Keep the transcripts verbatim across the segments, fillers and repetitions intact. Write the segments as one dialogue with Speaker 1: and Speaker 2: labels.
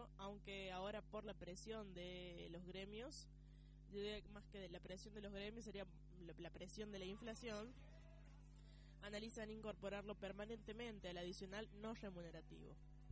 Speaker 1: gobierno, aunque ahora por la presión de los gremios, yo diría que más que de la presión de los gremios sería la, la presión de la inflación, analizan incorporarlo permanentemente al adicional no remunerativo.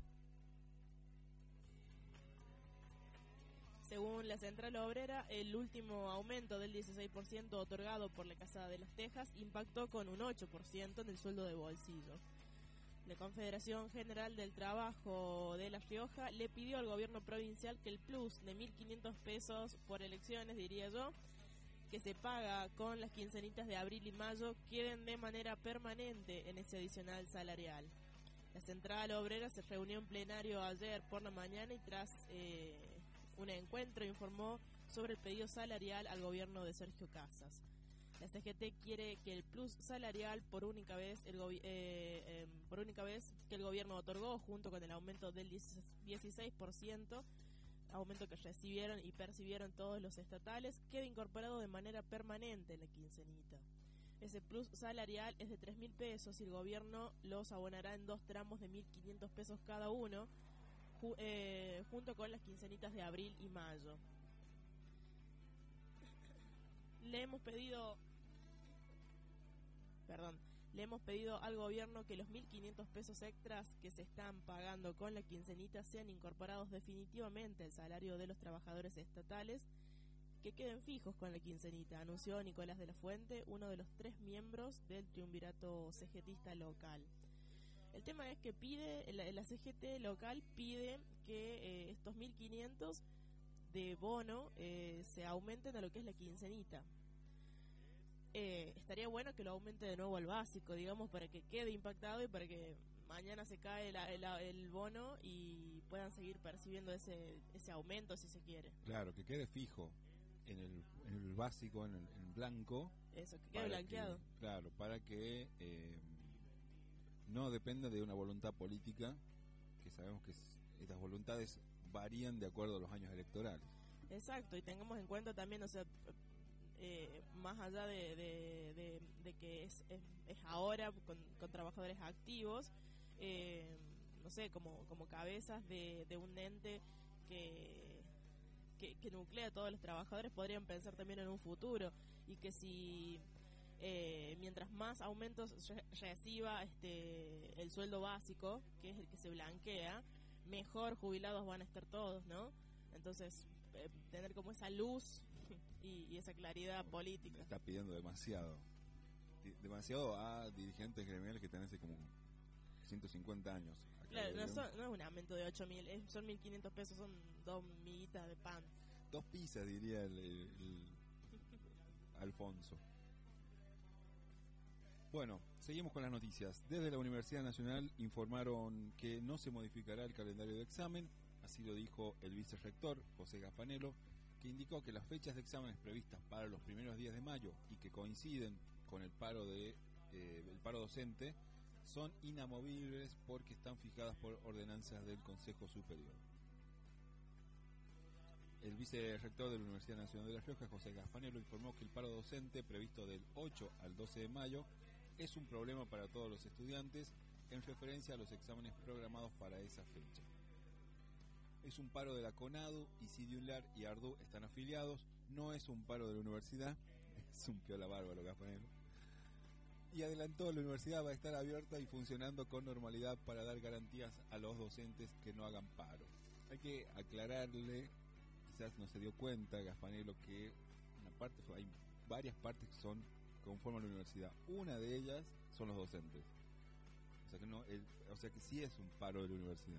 Speaker 1: Según la Central Obrera, el último aumento del dieciséis por ciento otorgado por la Casa de las Tejas impactó con un ocho por ciento en el sueldo de bolsillo. La Confederación General del Trabajo de La Rioja le pidió al gobierno provincial que el plus de mil quinientos pesos por elecciones, diría yo, que se paga con las quincenitas de abril y mayo, queden de manera permanente en ese adicional salarial. La Central Obrera se reunió en plenario ayer por la mañana y tras eh, un encuentro informó sobre el pedido salarial al gobierno de Sergio Casas. La C G T quiere que el plus salarial por única vez el gobi- eh, eh, por única vez que el gobierno otorgó, junto con el aumento del dieciséis por ciento, aumento que recibieron y percibieron todos los estatales, quede incorporado de manera permanente en la quincenita. Ese plus salarial es de tres mil pesos y el gobierno los abonará en dos tramos de mil quinientos pesos cada uno, ju- eh, junto con las quincenitas de abril y mayo. Le hemos pedido, perdón, le hemos pedido al gobierno que los mil quinientos pesos extras que se están pagando con la quincenita sean incorporados definitivamente al salario de los trabajadores estatales, que queden fijos con la quincenita, anunció Nicolás de la Fuente, uno de los tres miembros del triunvirato cegetista local. El tema es que pide, la, la C G T local pide que eh, estos mil quinientos de bono eh, se aumenten a lo que es la quincenita. Eh, estaría bueno que lo aumente de nuevo al básico, digamos, para que quede impactado y para que mañana se cae la, el, el bono y puedan seguir percibiendo ese ese aumento si se quiere.
Speaker 2: Claro, que quede fijo en el, en el básico, en el en blanco.
Speaker 1: Eso, que quede blanqueado.
Speaker 2: Que, claro, para que eh, no dependa de una voluntad política, que sabemos que es, estas voluntades varían de acuerdo a los años electorales.
Speaker 1: Exacto, y tengamos en cuenta también, o sea, eh, más allá de, de, de, de que es, es, es ahora con, con trabajadores activos, eh, no sé, como, como cabezas de, de un ente que, que, que nuclea a todos los trabajadores, podrían pensar también en un futuro, y que si eh, mientras más aumentos re- reciba este el sueldo básico, que es el que se blanquea, mejor jubilados van a estar todos, ¿no? Entonces, eh, tener como esa luz y, y esa claridad política.
Speaker 2: Está pidiendo demasiado. Demasiado a dirigentes gremiales que tienen hace como ciento cincuenta años.
Speaker 1: Claro, no, son, no es un aumento de ocho mil, es, son mil quinientos pesos, son dos miguitas de pan.
Speaker 2: Dos pizzas, diría el, el, el Alfonso. Bueno, seguimos con las noticias. Desde la Universidad Nacional informaron que no se modificará el calendario de examen. Así lo dijo el vicerrector, José Gaspanello, que indicó que las fechas de exámenes previstas para los primeros días de mayo y que coinciden con el paro de eh, el paro docente son inamovibles porque están fijadas por ordenanzas del Consejo Superior. El vicerrector de la Universidad Nacional de La Rioja, José Gaspanello, informó que el paro docente previsto del ocho al doce de mayo es un problema para todos los estudiantes en referencia a los exámenes programados para esa fecha. Es un paro de la CONADU y Sidiular y Ardú están afiliados, no es un paro de la universidad, es un piola bárbaro Gaspanello. Y adelantó, la universidad va a estar abierta y funcionando con normalidad para dar garantías a los docentes que no hagan paro. Hay que aclararle, quizás no se dio cuenta Gaspanello, que una parte, hay varias partes que son conforman la universidad. Una de ellas son los docentes. O sea que no, el, o sea que sí es un paro de la universidad.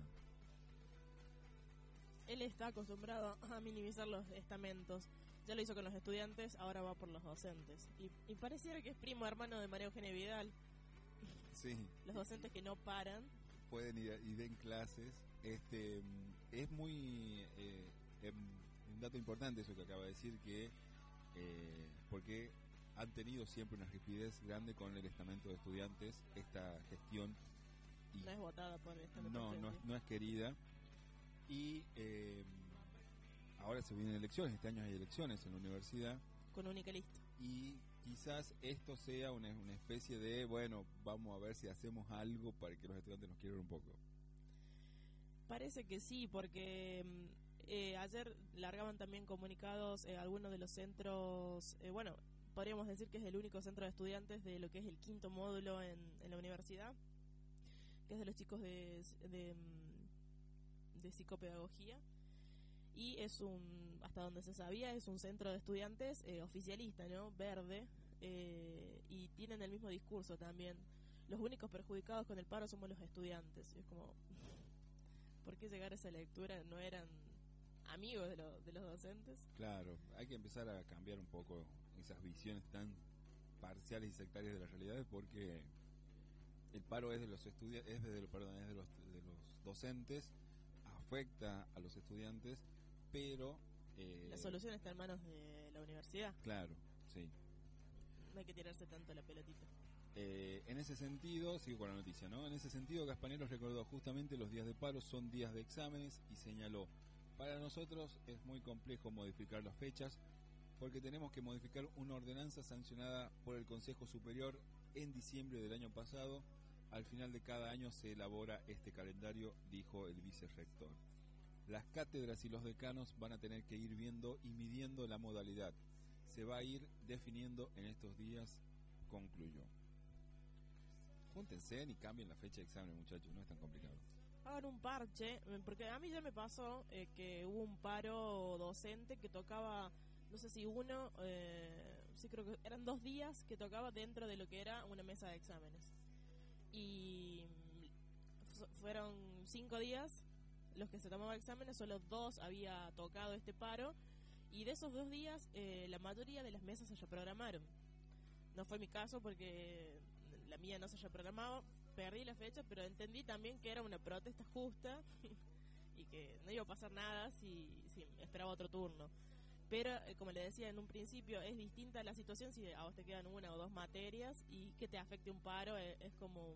Speaker 1: Él está acostumbrado a minimizar los estamentos. Ya lo hizo con los estudiantes, ahora va por los docentes. Y, y pareciera que es primo hermano de María Eugenia Vidal.
Speaker 2: Sí.
Speaker 1: Los docentes que no paran.
Speaker 2: Pueden ir y den clases. Este es muy eh, eh, un dato importante eso que acaba de decir, que eh, porque han tenido siempre una rigidez grande con el estamento de estudiantes, esta gestión. Y
Speaker 1: no es votada por el estamento.
Speaker 2: No, no es, no es querida. Y eh, ahora se vienen elecciones, este año hay elecciones en la universidad.
Speaker 1: Con única lista.
Speaker 2: Y quizás esto sea una, una especie de, bueno, vamos a ver si hacemos algo para que los estudiantes nos quieran un poco.
Speaker 1: Parece que sí, porque eh, ayer largaban también comunicados eh, algunos de los centros, eh, bueno, podríamos decir que es el único centro de estudiantes de lo que es el quinto módulo en, en la universidad, que es de los chicos de, de, de psicopedagogía, y es un, hasta donde se sabía, es un centro de estudiantes eh, oficialista, ¿no? Verde, eh, y tienen el mismo discurso también. Los únicos perjudicados con el paro somos los estudiantes. Es como, ¿por qué llegar a esa lectura? ¿No eran amigos de, lo, de los docentes?
Speaker 2: Claro, hay que empezar a cambiar un poco esas visiones tan parciales y sectarias de las realidades, porque el paro es de los estudiantes, es de, perdón, es de los de los docentes, afecta a los estudiantes, pero eh,
Speaker 1: la solución está en manos de la universidad.
Speaker 2: Claro, sí.
Speaker 1: No hay que tirarse tanto la pelotita.
Speaker 2: Eh, en ese sentido, sigo con la noticia, ¿no? En ese sentido, Gaspaneros recordó justamente los días de paro son días de exámenes y señaló: para nosotros es muy complejo modificar las fechas porque tenemos que modificar una ordenanza sancionada por el Consejo Superior en diciembre del año pasado. Al final de cada año se elabora este calendario, dijo el vicerrector. Las cátedras y los decanos van a tener que ir viendo y midiendo la modalidad. Se va a ir definiendo en estos días, concluyó. Júntense y cambien la fecha de examen, muchachos, no es tan complicado.
Speaker 1: Hagan un parche, porque a mí ya me pasó eh, que hubo un paro docente que tocaba, no sé si uno, eh, sí creo que eran dos días que tocaba dentro de lo que era una mesa de exámenes. Y fueron cinco días los que se tomaban exámenes, solo dos había tocado este paro, y de esos dos días eh, la mayoría de las mesas se reprogramaron. No fue mi caso porque la mía no se reprogramaba, perdí la fecha, pero entendí también que era una protesta justa y que no iba a pasar nada si, si esperaba otro turno. Pero, eh, como le decía en un principio, es distinta la situación si a vos te quedan una o dos materias y que te afecte un paro, es, es como...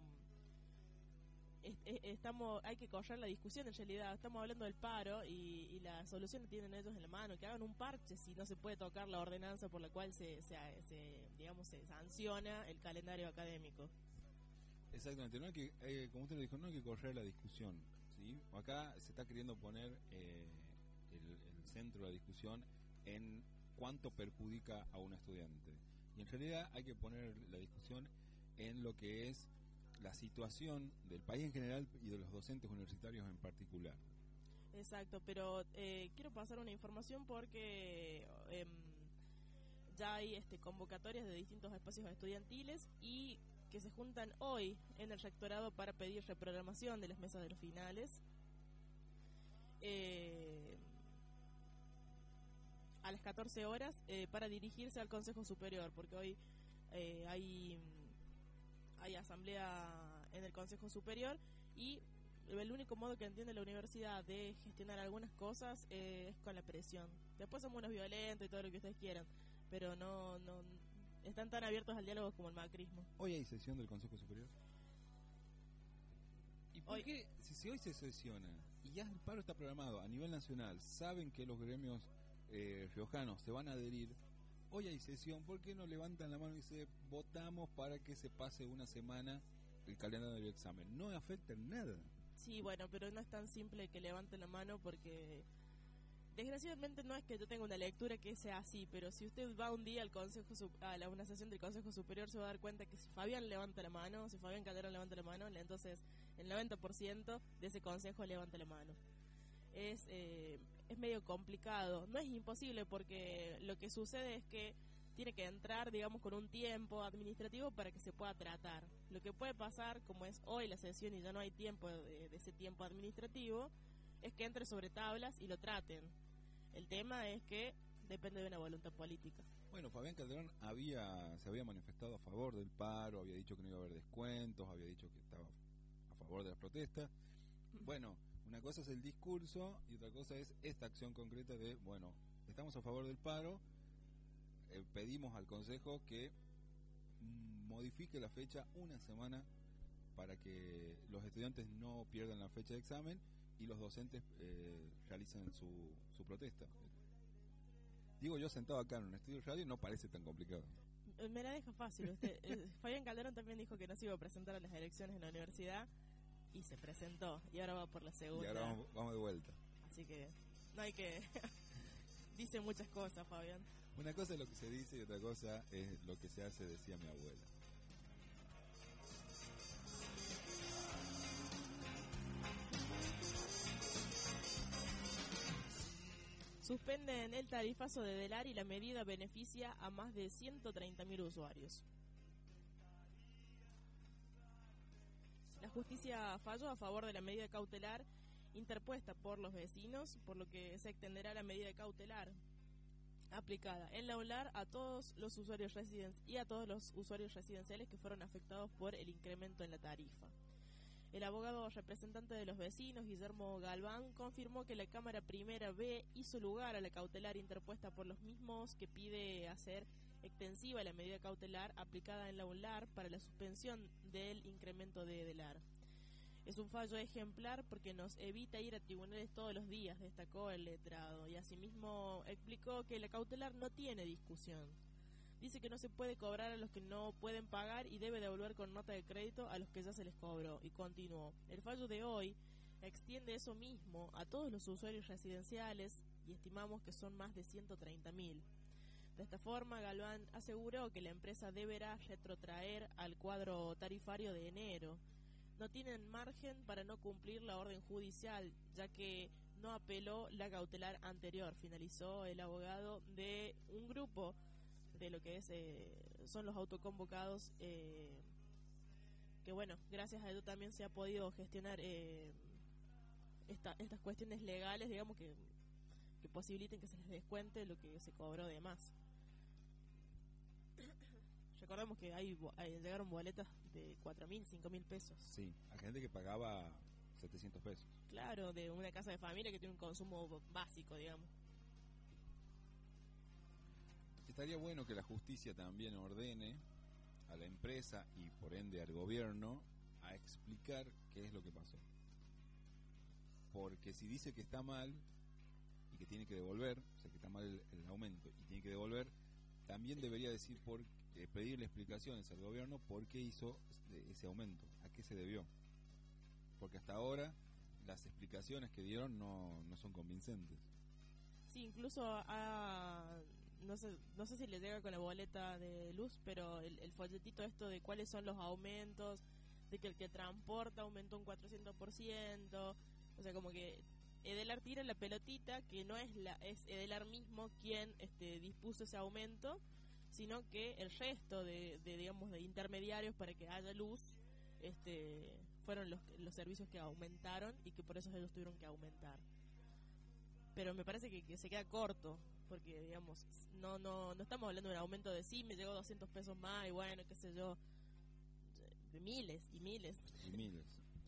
Speaker 1: Es, es, estamos hay que correr la discusión en realidad. Estamos hablando del paro y, y la solución la tienen ellos en la mano. Que hagan un parche si no se puede tocar la ordenanza por la cual se, se, se digamos se sanciona el calendario académico.
Speaker 2: Exactamente, no hay que, eh, como usted lo dijo, no hay que correr la discusión, ¿sí? Acá se está queriendo poner eh, el, el centro de la discusión en cuánto perjudica a un estudiante, y en realidad hay que poner la discusión en lo que es la situación del país en general y de los docentes universitarios en particular.
Speaker 1: Exacto, pero eh, quiero pasar una información porque eh, ya hay este, convocatorias de distintos espacios estudiantiles y que se juntan hoy en el rectorado para pedir reprogramación de las mesas de los finales. Eh, a las catorce horas eh, para dirigirse al Consejo Superior, porque hoy eh, hay... hay asamblea en el Consejo Superior y el único modo que entiende la universidad de gestionar algunas cosas eh, es con la presión. Después somos unos violentos y todo lo que ustedes quieran, pero no, no están tan abiertos al diálogo como el macrismo.
Speaker 2: ¿Hoy hay sesión del Consejo Superior? ¿Y por
Speaker 1: hoy,
Speaker 2: qué, si, si hoy se sesiona y ya el paro está programado a nivel nacional, saben que los gremios eh, riojanos se van a adherir, hoy hay sesión, ¿por qué no levantan la mano y dicen votamos para que se pase una semana el calendario del examen? No afecta en nada.
Speaker 1: Sí, bueno, pero no es tan simple que levanten la mano porque desgraciadamente no es que yo tenga una lectura que sea así, pero si usted va un día al consejo a la, una sesión del Consejo Superior se va a dar cuenta que si Fabián levanta la mano, si Fabián Calderón levanta la mano, entonces el noventa por ciento de ese consejo levanta la mano. Es, eh, es medio complicado, no es imposible porque lo que sucede es que tiene que entrar, digamos, con un tiempo administrativo para que se pueda tratar. Lo que puede pasar, como es hoy la sesión y ya no hay tiempo de, de ese tiempo administrativo, es que entre sobre tablas y lo traten. El tema es que depende de una voluntad política.
Speaker 2: Bueno, Fabián Calderón había se había manifestado a favor del paro, había dicho que no iba a haber descuentos, había dicho que estaba a favor de las protestas. Bueno, una cosa es el discurso y otra cosa es esta acción concreta de, bueno, estamos a favor del paro, eh, pedimos al Consejo que modifique la fecha una semana para que los estudiantes no pierdan la fecha de examen y los docentes eh, realicen su, su protesta. Digo, yo sentado acá en un estudio de radio no parece tan complicado.
Speaker 1: Me la deja fácil usted. eh, Fabián Calderón también dijo que no se iba a presentar a las elecciones en la universidad y se presentó, y ahora va por la segunda.
Speaker 2: Y ahora vamos, vamos de vuelta.
Speaker 1: Así que no hay que... Dice muchas cosas, Fabián.
Speaker 2: Una cosa es lo que se dice y otra cosa es lo que se hace, decía mi abuela.
Speaker 1: Suspenden el tarifazo de Delar y la medida beneficia a más de ciento treinta mil usuarios. La justicia falló a favor de la medida cautelar interpuesta por los vecinos, por lo que se extenderá la medida cautelar aplicada en la UNLAR a todos los usuarios residen- y a todos los usuarios residenciales que fueron afectados por el incremento en la tarifa. El abogado representante de los vecinos, Guillermo Galván, confirmó que la Cámara Primera B hizo lugar a la cautelar interpuesta por los mismos, que pide hacer extensiva la medida cautelar aplicada en la UNLAR para la suspensión del incremento de Delar. Es un fallo ejemplar porque nos evita ir a tribunales todos los días, destacó el letrado, y asimismo explicó que la cautelar no tiene discusión. Dice que no se puede cobrar a los que no pueden pagar y debe devolver con nota de crédito a los que ya se les cobró. Y continuó: el fallo de hoy extiende eso mismo a todos los usuarios residenciales y estimamos que son más de ciento treinta mil. De esta forma, Galván aseguró que la empresa deberá retrotraer al cuadro tarifario de enero. No tienen margen para no cumplir la orden judicial, ya que no apeló la cautelar anterior, finalizó el abogado de un grupo de lo que es eh, son los autoconvocados, eh, que bueno, gracias a ello también se ha podido gestionar eh, esta, estas cuestiones legales, digamos, que, que posibiliten que se les descuente lo que se cobró de más. Recordemos que hay, hay llegaron boletas de cuatro mil, cinco mil pesos.
Speaker 2: Sí, hay gente que pagaba setecientos pesos.
Speaker 1: Claro, de una casa de familia que tiene un consumo básico, digamos.
Speaker 2: Estaría bueno que la justicia también ordene a la empresa y por ende al gobierno a explicar qué es lo que pasó. Porque si dice que está mal y que tiene que devolver, o sea que está mal el, el aumento y tiene que devolver, también debería decir por eh, pedirle explicaciones al gobierno por qué hizo ese aumento, a qué se debió. Porque hasta ahora las explicaciones que dieron no, no son convincentes.
Speaker 1: Sí, incluso a... No sé, no sé si le llega con la boleta de luz, pero el, el folletito esto de cuáles son los aumentos, de que el que transporta aumentó un cuatrocientos por ciento, o sea, como que Edelar tira la pelotita, que no es la es Edelar mismo quien este, dispuso ese aumento, sino que el resto de, de digamos de intermediarios para que haya luz este fueron los, los servicios que aumentaron y que por eso ellos tuvieron que aumentar. Pero me parece que, que se queda corto, porque digamos no no no estamos hablando de un aumento de sí, me llegó doscientos pesos más y bueno, qué sé yo, de miles y miles
Speaker 2: y miles.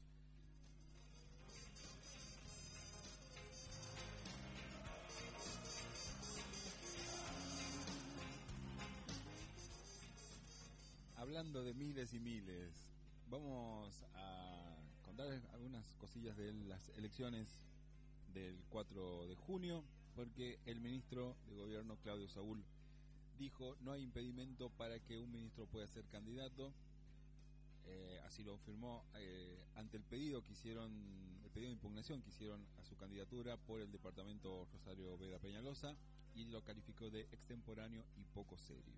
Speaker 2: Hablando de miles y miles, vamos a contar algunas cosillas de las elecciones del cuatro de junio, porque el ministro de Gobierno, Claudio Saúl, dijo no hay impedimento para que un ministro pueda ser candidato. Eh, así lo afirmó eh, ante el pedido que hicieron, el pedido de impugnación que hicieron a su candidatura por el departamento Rosario Vega Peñalosa, y lo calificó de extemporáneo y poco serio.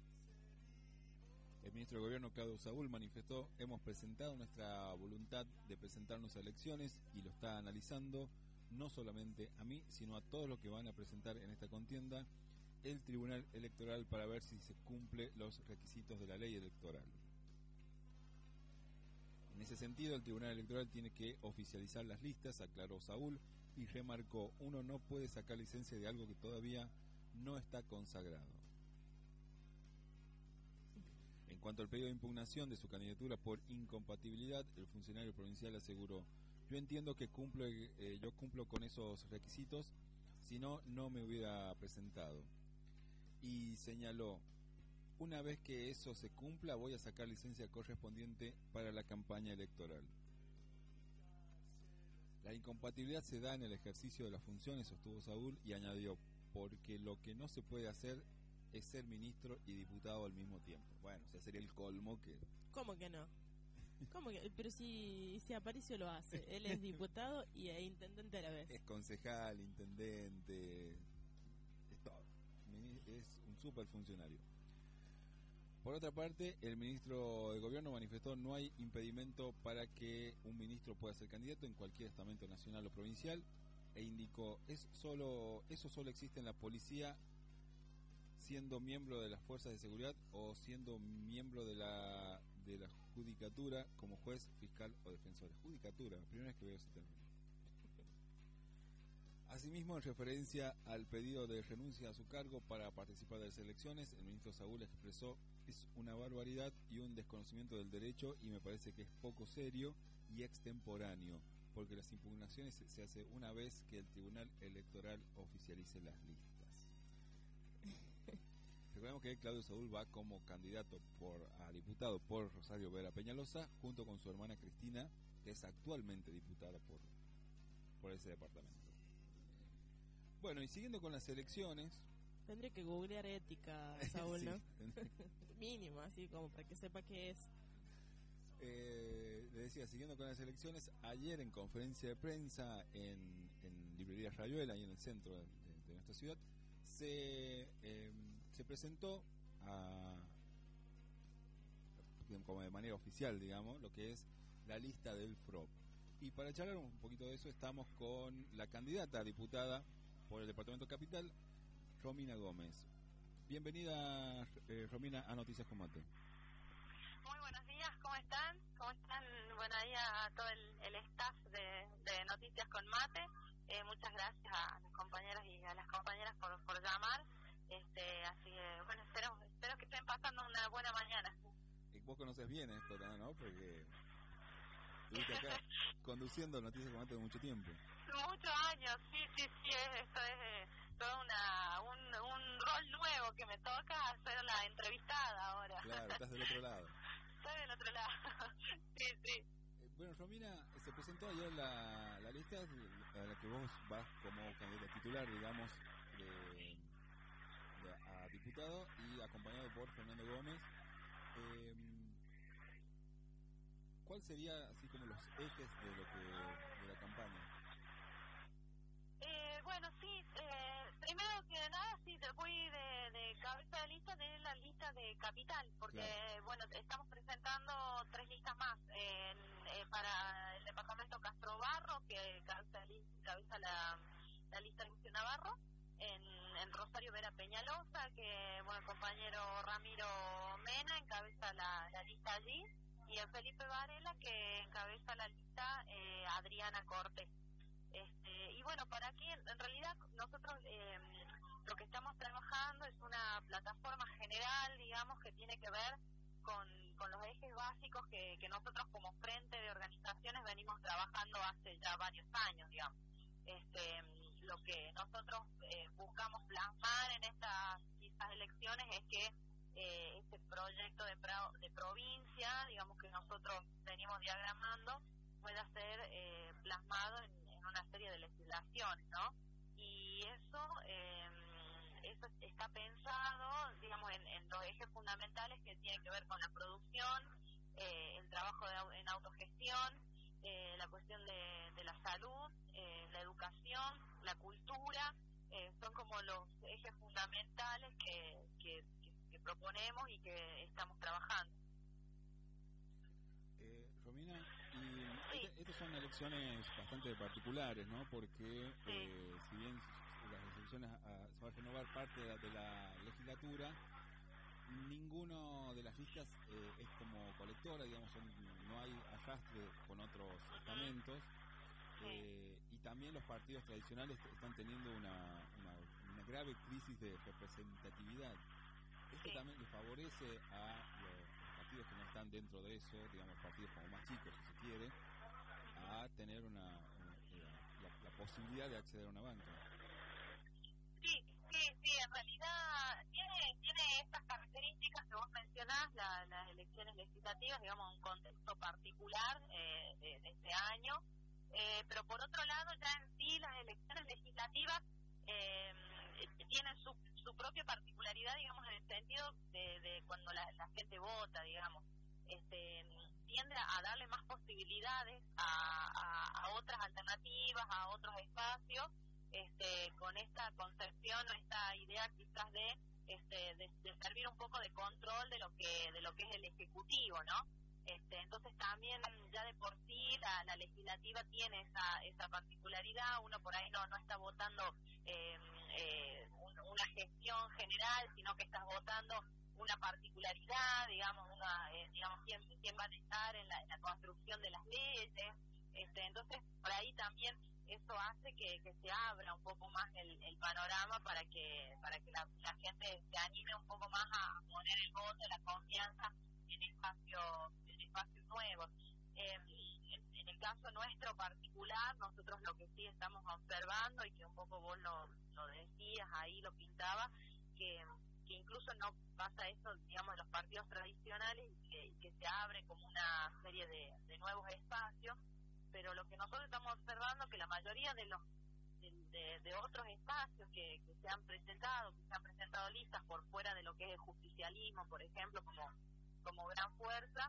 Speaker 2: El ministro de Gobierno, Claudio Saúl, manifestó: hemos presentado nuestra voluntad de presentarnos a elecciones y lo está analizando no solamente a mí, sino a todos los que van a presentar en esta contienda el Tribunal Electoral para ver si se cumplen los requisitos de la ley electoral. En ese sentido, el Tribunal Electoral tiene que oficializar las listas, aclaró Saúl, y remarcó: uno no puede sacar licencia de algo que todavía no está consagrado. En cuanto al pedido de impugnación de su candidatura por incompatibilidad, el funcionario provincial aseguró: yo entiendo que cumplo, eh, yo cumplo con esos requisitos, si no, no me hubiera presentado. Y señaló: una vez que eso se cumpla, voy a sacar licencia correspondiente para la campaña electoral. La incompatibilidad se da en el ejercicio de las funciones, sostuvo Saúl, y añadió: porque lo que no se puede hacer es ser ministro y diputado al mismo tiempo. Bueno, o sea, sería el colmo que...
Speaker 1: ¿Cómo que no? ¿Cómo que? Pero si, si Aparicio lo hace, él es diputado y e intendente a la vez.
Speaker 2: Es concejal, intendente, es todo. Es un super funcionario. Por otra parte, el ministro de Gobierno manifestó no hay impedimento para que un ministro pueda ser candidato en cualquier estamento nacional o provincial e indicó es solo eso solo existe en la policía siendo miembro de las fuerzas de seguridad o siendo miembro de la de la judicatura como juez, fiscal o defensor. Judicatura, primera vez que veo ese término. Asimismo, en referencia al pedido de renuncia a su cargo para participar de las elecciones, el ministro Saúl expresó es una barbaridad y un desconocimiento del derecho y me parece que es poco serio y extemporáneo, porque las impugnaciones se hace una vez que el Tribunal Electoral oficialice las listas. Recordemos que Claudio Saúl va como candidato por a diputado por Rosario Vera Peñalosa, junto con su hermana Cristina, que es actualmente diputada por, por ese departamento. Bueno, y siguiendo con las elecciones...
Speaker 1: Tendré que googlear ética, Saúl,
Speaker 2: sí,
Speaker 1: ¿no? Mínimo, así como para que sepa qué es.
Speaker 2: Eh, le decía, siguiendo con las elecciones, ayer en conferencia de prensa en, en Librería Rayuela, y en el centro de, de, de nuestra ciudad, se, eh, se presentó a, como de manera oficial, digamos, lo que es la lista del F R O P. Y para charlar un poquito de eso, estamos con la candidata a diputada por el Departamento Capital, Romina Gómez. Bienvenida, eh, Romina, a Noticias con Mate.
Speaker 3: Muy buenos días, ¿cómo están? ¿Cómo están? Buenos días a todo el, el staff de, de Noticias con Mate. Eh, muchas gracias a las compañeras y a las compañeras por, por llamar. Este, así que, bueno, espero, espero que estén pasando una buena mañana.
Speaker 2: Y vos conoces bien esto, ¿no? Porque estuviste acá conduciendo Noticias con Mate de mucho tiempo.
Speaker 3: Muchos años, sí, sí, sí, es, esto es eh, todo una, un, un rol nuevo que me toca ser la entrevistada ahora.
Speaker 2: Claro, estás del otro lado.
Speaker 3: Estoy del otro lado, sí, sí.
Speaker 2: Eh, bueno, Romina, se presentó ayer la, la lista a la que vos vas como candidata titular, digamos, de, de, a diputado y acompañado por Fernando Gómez. Eh, ¿Cuál sería así como los ejes de lo que de la campaña?
Speaker 3: Eh, bueno, sí, eh, primero que nada, sí, voy de, de cabeza de lista de la lista de Capital, porque, claro. bueno, estamos presentando tres listas más en, eh, para el departamento Castro Barro, que cabeza, cabeza la, la lista Lucio Navarro, en, en Rosario Vera Peñalosa, que, bueno, el compañero Ramiro Mena encabeza la, la lista allí, y en Felipe Varela, que encabeza la lista eh, Adriana Cortés. Este, y bueno, para aquí en realidad nosotros eh, lo que estamos trabajando es una plataforma general, digamos, que tiene que ver con, con los ejes básicos que, que nosotros como frente de organizaciones venimos trabajando hace ya varios años, digamos. Este, lo que nosotros eh, buscamos plasmar en estas, estas elecciones es que eh, este proyecto de, pro, de provincia, digamos, que nosotros venimos diagramando, pueda ser eh, plasmado en una serie de legislaciones, ¿no? Y eso eh, eso está pensado, digamos, en, en los ejes fundamentales que tienen que ver con la producción, eh, el trabajo de, en autogestión, eh, la cuestión de, de la salud, eh, la educación, la cultura, eh, son como los ejes fundamentales que, que, que, que proponemos y que estamos trabajando.
Speaker 2: Eh, Romina, y sí. Estas son elecciones bastante particulares, ¿no? Porque sí. eh, si bien las elecciones a, se va a renovar parte de la, de la legislatura, ninguno de las listas eh, es como colectora, digamos, son, no hay arrastre con otros estamentos, sí. eh, y también los partidos tradicionales están teniendo una, una, una grave crisis de representatividad. Esto sí. también les favorece a los partidos que no están dentro de eso, digamos, partidos como más chicos, si se quiere, a tener una, una la, la posibilidad de acceder a una banca.
Speaker 3: Sí, sí, sí, en realidad tiene, tiene estas características que vos mencionás, la, las elecciones legislativas, digamos, un contexto particular eh, de, de este año, eh, pero por otro lado ya en sí las elecciones legislativas eh, tienen su, su propia particularidad, digamos, en el sentido de, de cuando la, la gente vota, digamos. Este, bien tiende a, a darle más posibilidades a, a, a otras alternativas, a otros espacios, este, con esta concepción o esta idea quizás de, este, de, de servir un poco de control de lo que de lo que es el ejecutivo, ¿no? Este, entonces también ya de por sí la, la legislativa tiene esa esa particularidad. Uno por ahí no no está votando eh, eh, un, una gestión general, sino que estás votando una particularidad, digamos, una, eh, digamos quién, quién va a estar en la, en la construcción de las leyes. Este, entonces por ahí también eso hace que, que se abra un poco más el, el panorama para que para que la, la gente se anime un poco más a poner el voto, la confianza en espacios en espacios nuevos. Eh, en, en el caso nuestro particular, nosotros lo que sí estamos observando, y que un poco vos lo, lo decías ahí, lo pintabas, que, que incluso no pasa eso, digamos, en los partidos tradicionales, y que, que se abre como una serie de, de nuevos espacios, pero lo que nosotros estamos observando que la mayoría de los de, de, de otros espacios que, que se han presentado, que se han presentado listas por fuera de lo que es el justicialismo, por ejemplo, como como gran fuerza,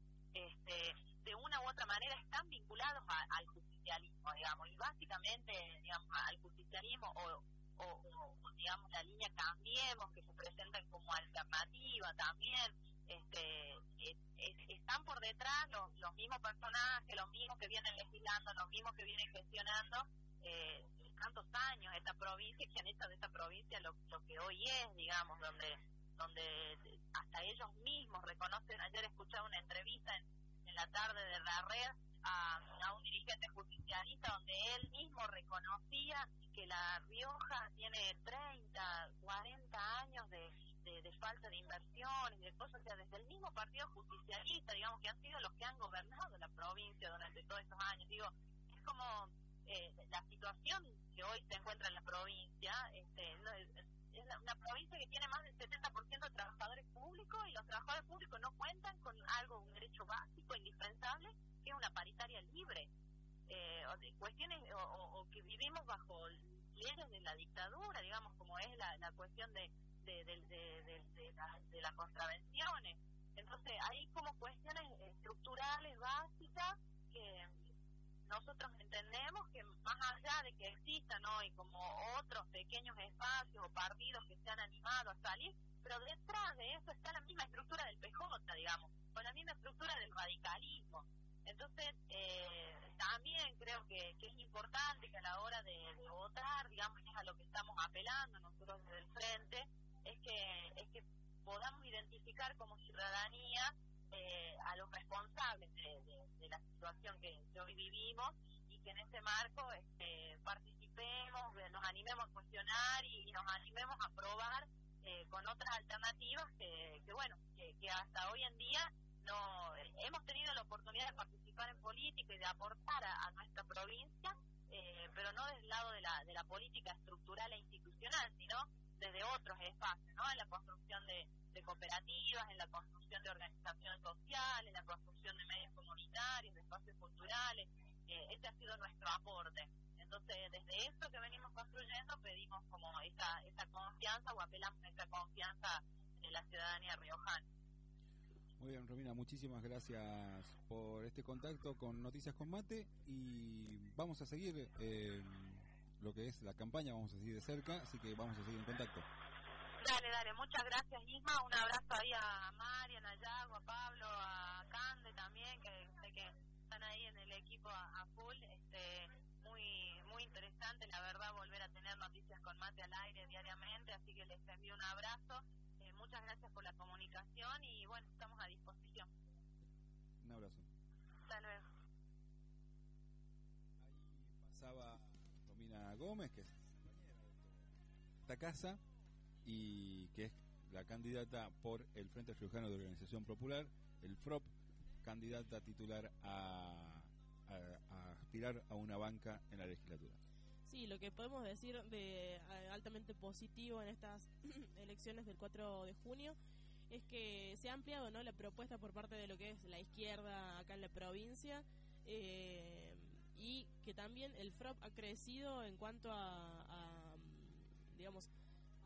Speaker 3: este, de una u otra manera están vinculados a, al justicialismo, digamos, y básicamente, digamos, al justicialismo o, o, o digamos la línea Cambiemos, que se presentan como alternativa también, este, es, es, están por detrás los, los mismos personajes, los mismos que vienen legislando, los mismos que vienen gestionando eh, tantos años esta provincia, que han hecho de esta provincia lo, lo que hoy es, digamos, donde donde hasta ellos mismos reconocen. Ayer escuchaba una entrevista en, en la tarde de la red a, a un dirigente justicialista donde él mismo reconocía que La Rioja tiene treinta, cuarenta años de, de, de falta de inversión y de cosas, o sea, desde el mismo partido justicialista, digamos, que han sido los que han gobernado la provincia durante todos estos años. Digo, es como eh, la situación que hoy se encuentra en la provincia, este, no, es, es una provincia que tiene más del setenta por ciento de trabajadores públicos, y los trabajadores públicos no cuentan con algo, un derecho básico indispensable, que es una paritaria libre, eh, o de cuestiones, o, o, o que vivimos bajo leyes de la dictadura, digamos, como es la, la cuestión de de, de, de, de, de, la, de las contravenciones. Entonces hay como cuestiones estructurales básicas que nosotros entendemos que más allá de que existan hoy como otros pequeños espacios o partidos que se han animado a salir, pero detrás de eso está la misma estructura del P J, digamos, con la misma estructura del radicalismo. Entonces, eh, también creo que, que es importante que a la hora de, de votar, digamos, es a lo que estamos apelando nosotros desde el Frente, es que, es que podamos identificar como ciudadanía Eh, a los responsables de, de, de la situación que, que hoy vivimos, y que en ese marco este, participemos, nos animemos a cuestionar y, y nos animemos a probar eh, con otras alternativas que, que bueno, que, que hasta hoy en día no eh, hemos tenido la oportunidad de participar en política y de aportar a, a nuestra provincia, eh, pero no desde el lado de la, de la política estructural e institucional, sino desde otros espacios, ¿no? En la construcción de, de cooperativas, en la construcción de organizaciones sociales, en la construcción de medios comunitarios, de espacios culturales. Eh, ese ha sido nuestro aporte. Entonces, desde esto que venimos construyendo, pedimos como esa, esa confianza, o apelamos a esa confianza de la ciudadanía riojana.
Speaker 2: Muy bien, Romina, muchísimas gracias por este contacto con Noticias con Mate, y vamos a seguir eh, lo que es la campaña, vamos a seguir de cerca, así que vamos a seguir en contacto.
Speaker 3: Dale, dale, muchas gracias, Isma, un abrazo ahí a Marian, a Yago, a Pablo, a Cande también, que sé que están ahí en el equipo a, a full. Este, muy muy interesante, la verdad, volver a tener Noticias con Mate al aire diariamente, así que les envío un abrazo, eh, muchas gracias por la comunicación, y bueno, estamos a disposición.
Speaker 2: Un abrazo.
Speaker 3: Hasta luego.
Speaker 2: Ahí pasaba Romina Gómez, que es esta casa, y que es la candidata por el Frente Riojano de Organización Popular, el F R O P, candidata titular a, a, a aspirar a una banca en la legislatura.
Speaker 1: Sí, lo que podemos decir de altamente positivo en estas elecciones del cuatro de junio es que se ha ampliado, ¿no?, la propuesta por parte de lo que es la izquierda acá en la provincia, eh, y que también el F R O P ha crecido en cuanto a, a digamos,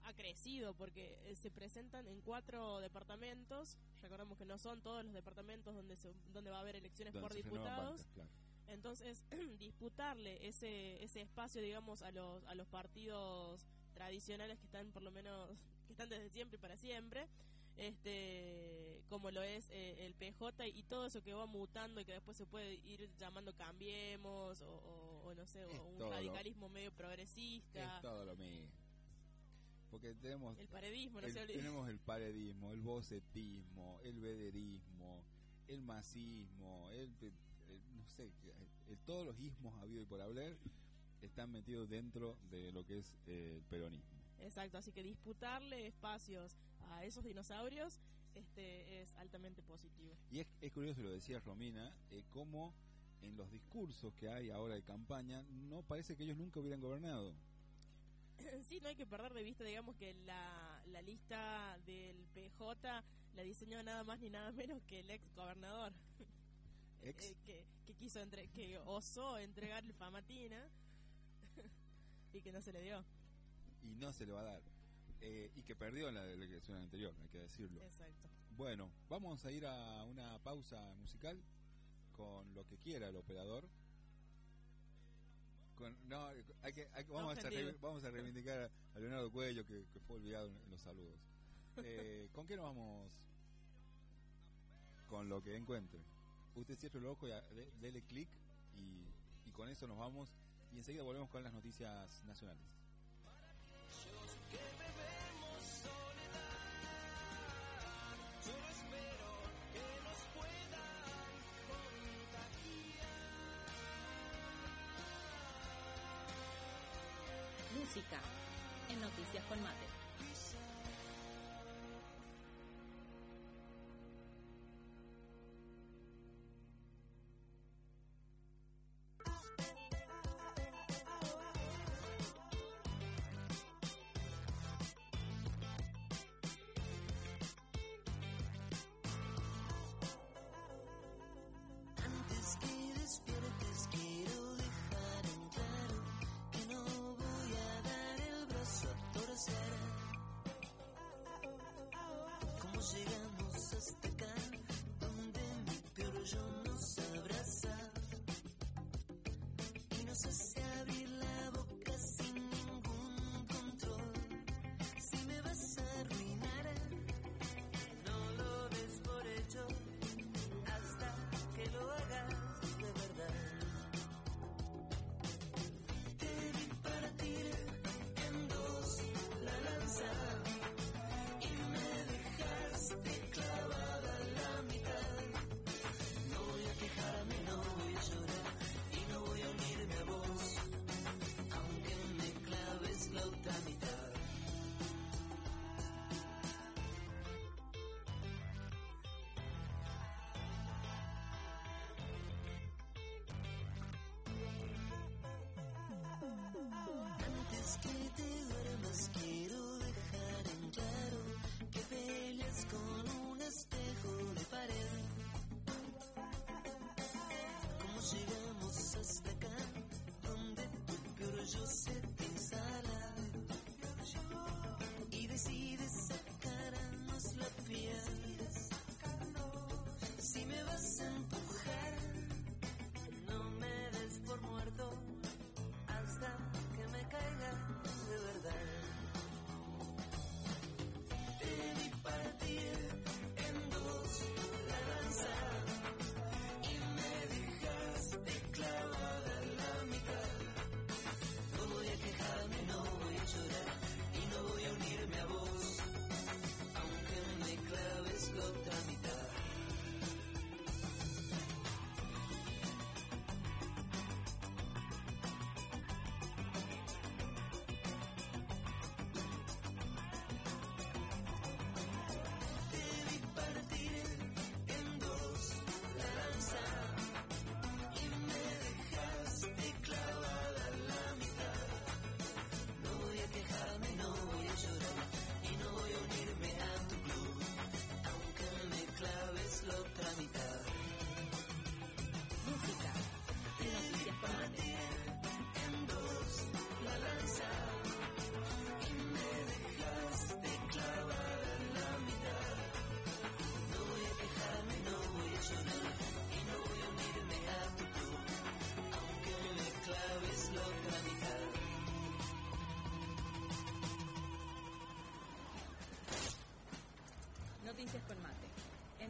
Speaker 1: ha crecido porque eh, se presentan en cuatro departamentos. Recordemos que no son todos los departamentos donde se, donde va a haber elecciones
Speaker 2: Donde
Speaker 1: por
Speaker 2: se renuevan
Speaker 1: diputados.
Speaker 2: bancas, claro.
Speaker 1: Entonces, disputarle ese ese espacio, digamos, a los a los partidos tradicionales que están por lo menos que están desde siempre y para siempre, este como lo es eh, el P J y todo eso que va mutando y que después se puede ir llamando Cambiemos o, o, o no sé,
Speaker 2: Es
Speaker 1: o un
Speaker 2: todo lo-
Speaker 1: radicalismo medio progresista,
Speaker 2: Es todo lo mismo. Porque tenemos
Speaker 1: el paredismo, no
Speaker 2: el,
Speaker 1: se olvide.
Speaker 2: tenemos el paredismo, el bocetismo, el vederismo, el masismo, el, el- no sé, el- todos los ismos habido y por haber están metidos dentro de lo que es eh, el peronismo.
Speaker 1: Exacto, así que disputarle espacios a esos dinosaurios este es altamente positivo.
Speaker 2: Y es, es curioso, lo decía Romina, eh, cómo en los discursos que hay ahora de campaña no parece que ellos nunca hubieran gobernado.
Speaker 1: Sí, no hay que perder de vista, digamos, que la, la lista del P J la diseñó nada más ni nada menos que el ex gobernador.
Speaker 2: Ex,
Speaker 1: Eh, que, que quiso entre, que osó entregar el Famatina y que no se le dio.
Speaker 2: y no se le va a dar. Eh, y que perdió en la elección anterior, hay que decirlo.
Speaker 1: Exacto.
Speaker 2: Bueno, vamos a ir a una pausa musical con lo que quiera el operador. Con, no, hay que, hay que- vamos, a
Speaker 1: Ofendido.
Speaker 2: re- vamos a reivindicar a Leonardo Cuello, que, que fue olvidado en, en los saludos. Eh, ¿Con qué nos vamos? Con lo que encuentre. Usted cierre el ojo y a- de- dele clic y, y con eso nos vamos y enseguida volvemos con las noticias nacionales.
Speaker 4: Música en Noticias con Mate.
Speaker 5: Antes que despiertes quiero dejar en claro que no voy a dar el brazo a torcer. ¿Cómo llegamos hasta acá, donde mi peor yo nos abraza y nos hace abrir la boca sin ningún control? Si me vas a arruinar, no lo des por hecho hasta que lo hagas de verdad. Te vi partir en dos la lanza y me dejaste clavada en la mitad. No voy a quejarme, no voy a llorar y no voy a unirme a vos, aunque me claves la otra mitad. Antes que te duermas quiero dejar en claro que peleas con un espejo de pared. ¿Cómo llegamos hasta acá, donde tu peor yo se te instala y decides sacarnos la piel? Si me vas a empujar, no me des por muerto hasta que me caiga de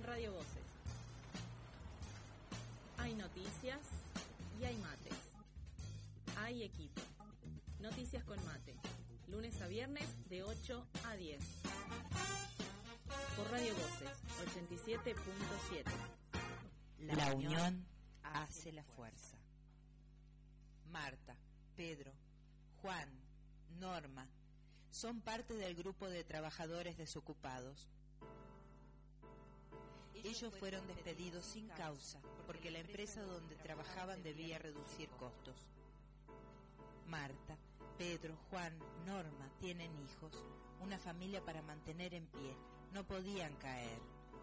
Speaker 4: en Radio Voces. Hay noticias y hay mates. Hay equipo. Noticias con mate. Lunes a viernes de ocho a diez. Por Radio Voces, ochenta y siete punto siete.
Speaker 6: La unión hace la fuerza. Marta, Pedro, Juan, Norma, son parte del grupo de trabajadores desocupados. Ellos fueron despedidos sin causa porque la empresa donde trabajaban debía reducir costos. Marta, Pedro, Juan, Norma tienen hijos, una familia para mantener en pie, no podían caer.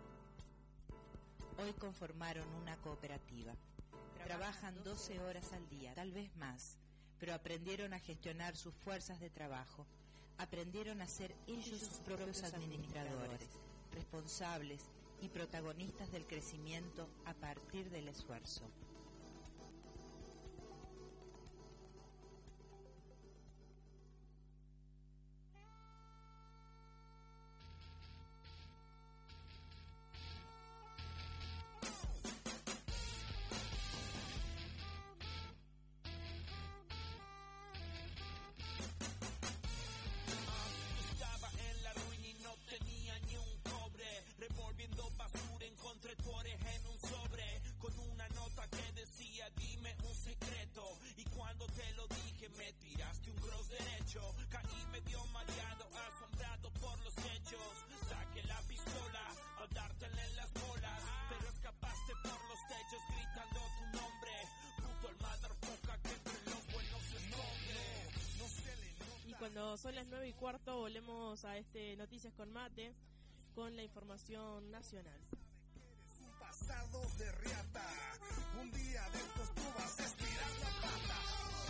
Speaker 6: Hoy conformaron una cooperativa. Trabajan doce horas al día, tal vez más, pero aprendieron a gestionar sus fuerzas de trabajo. Aprendieron a ser ellos sus propios administradores, responsables y protagonistas del crecimiento a partir del esfuerzo.
Speaker 1: Cuando son las nueve y cuarto volvemos a este Noticias con Mate con la información nacional.
Speaker 7: Un pasado de riata, un día de estos tú vas a estirar la pata.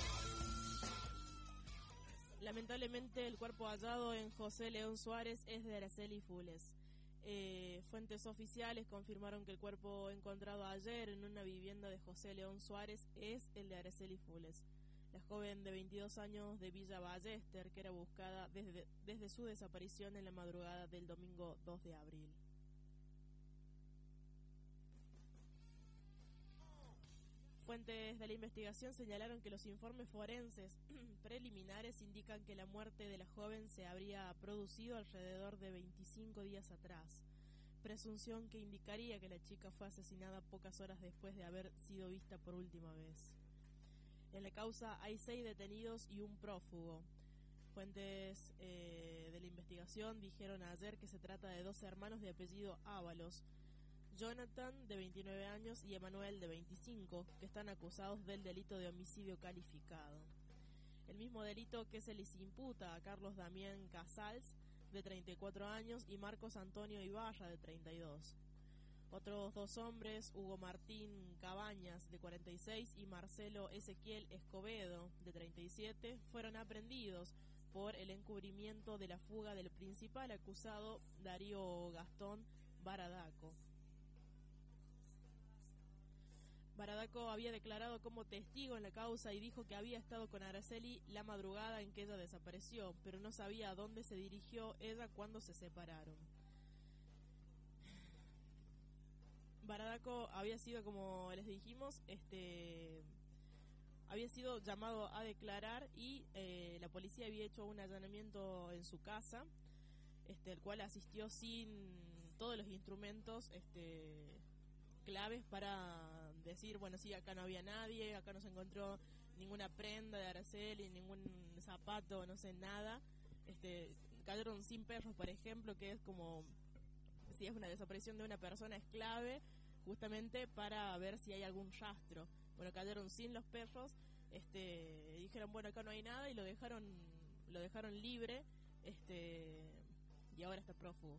Speaker 1: Lamentablemente el cuerpo hallado en José León Suárez es de Araceli Fules. Eh, fuentes oficiales confirmaron que el cuerpo encontrado ayer en una vivienda de José León Suárez es el de Araceli Fules, la joven de veintidós años de Villa Ballester, que era buscada desde, desde su desaparición en la madrugada del domingo dos de abril. Fuentes de la investigación señalaron que los informes forenses preliminares indican que la muerte de la joven se habría producido alrededor de veinticinco días atrás, presunción que indicaría que la chica fue asesinada pocas horas después de haber sido vista por última vez. En la causa hay seis detenidos y un prófugo. Fuentes eh, de la investigación dijeron ayer que se trata de dos hermanos de apellido Ábalos, Jonathan, de veintinueve años, y Emanuel, de veinticinco, que están acusados del delito de homicidio calificado. El mismo delito que se les imputa a Carlos Damián Casals, de treinta y cuatro años, y Marcos Antonio Ibarra, de treinta y dos. Otros dos hombres, Hugo Martín Cabañas, de cuarenta y seis, y Marcelo Ezequiel Escobedo, de treinta y siete, fueron aprehendidos por el encubrimiento de la fuga del principal acusado, Darío Gastón Baradaco. Baradaco había declarado como testigo en la causa y dijo que había estado con Araceli la madrugada en que ella desapareció, pero no sabía a dónde se dirigió ella cuando se separaron. Baradaco había sido, como les dijimos, este, había sido llamado a declarar y eh, la policía había hecho un allanamiento en su casa, este, el cual asistió sin todos los instrumentos este, claves para decir, bueno, sí, acá no había nadie, acá no se encontró ninguna prenda de Araceli, ningún zapato, no sé, nada. Este, cayeron sin perros, por ejemplo, que es como, si es una desaparición de una persona, es clave justamente para ver si hay algún rastro. Bueno, cayeron sin los perros, este, dijeron, bueno, acá no hay nada, y lo dejaron lo dejaron libre, este, y ahora está prófugo.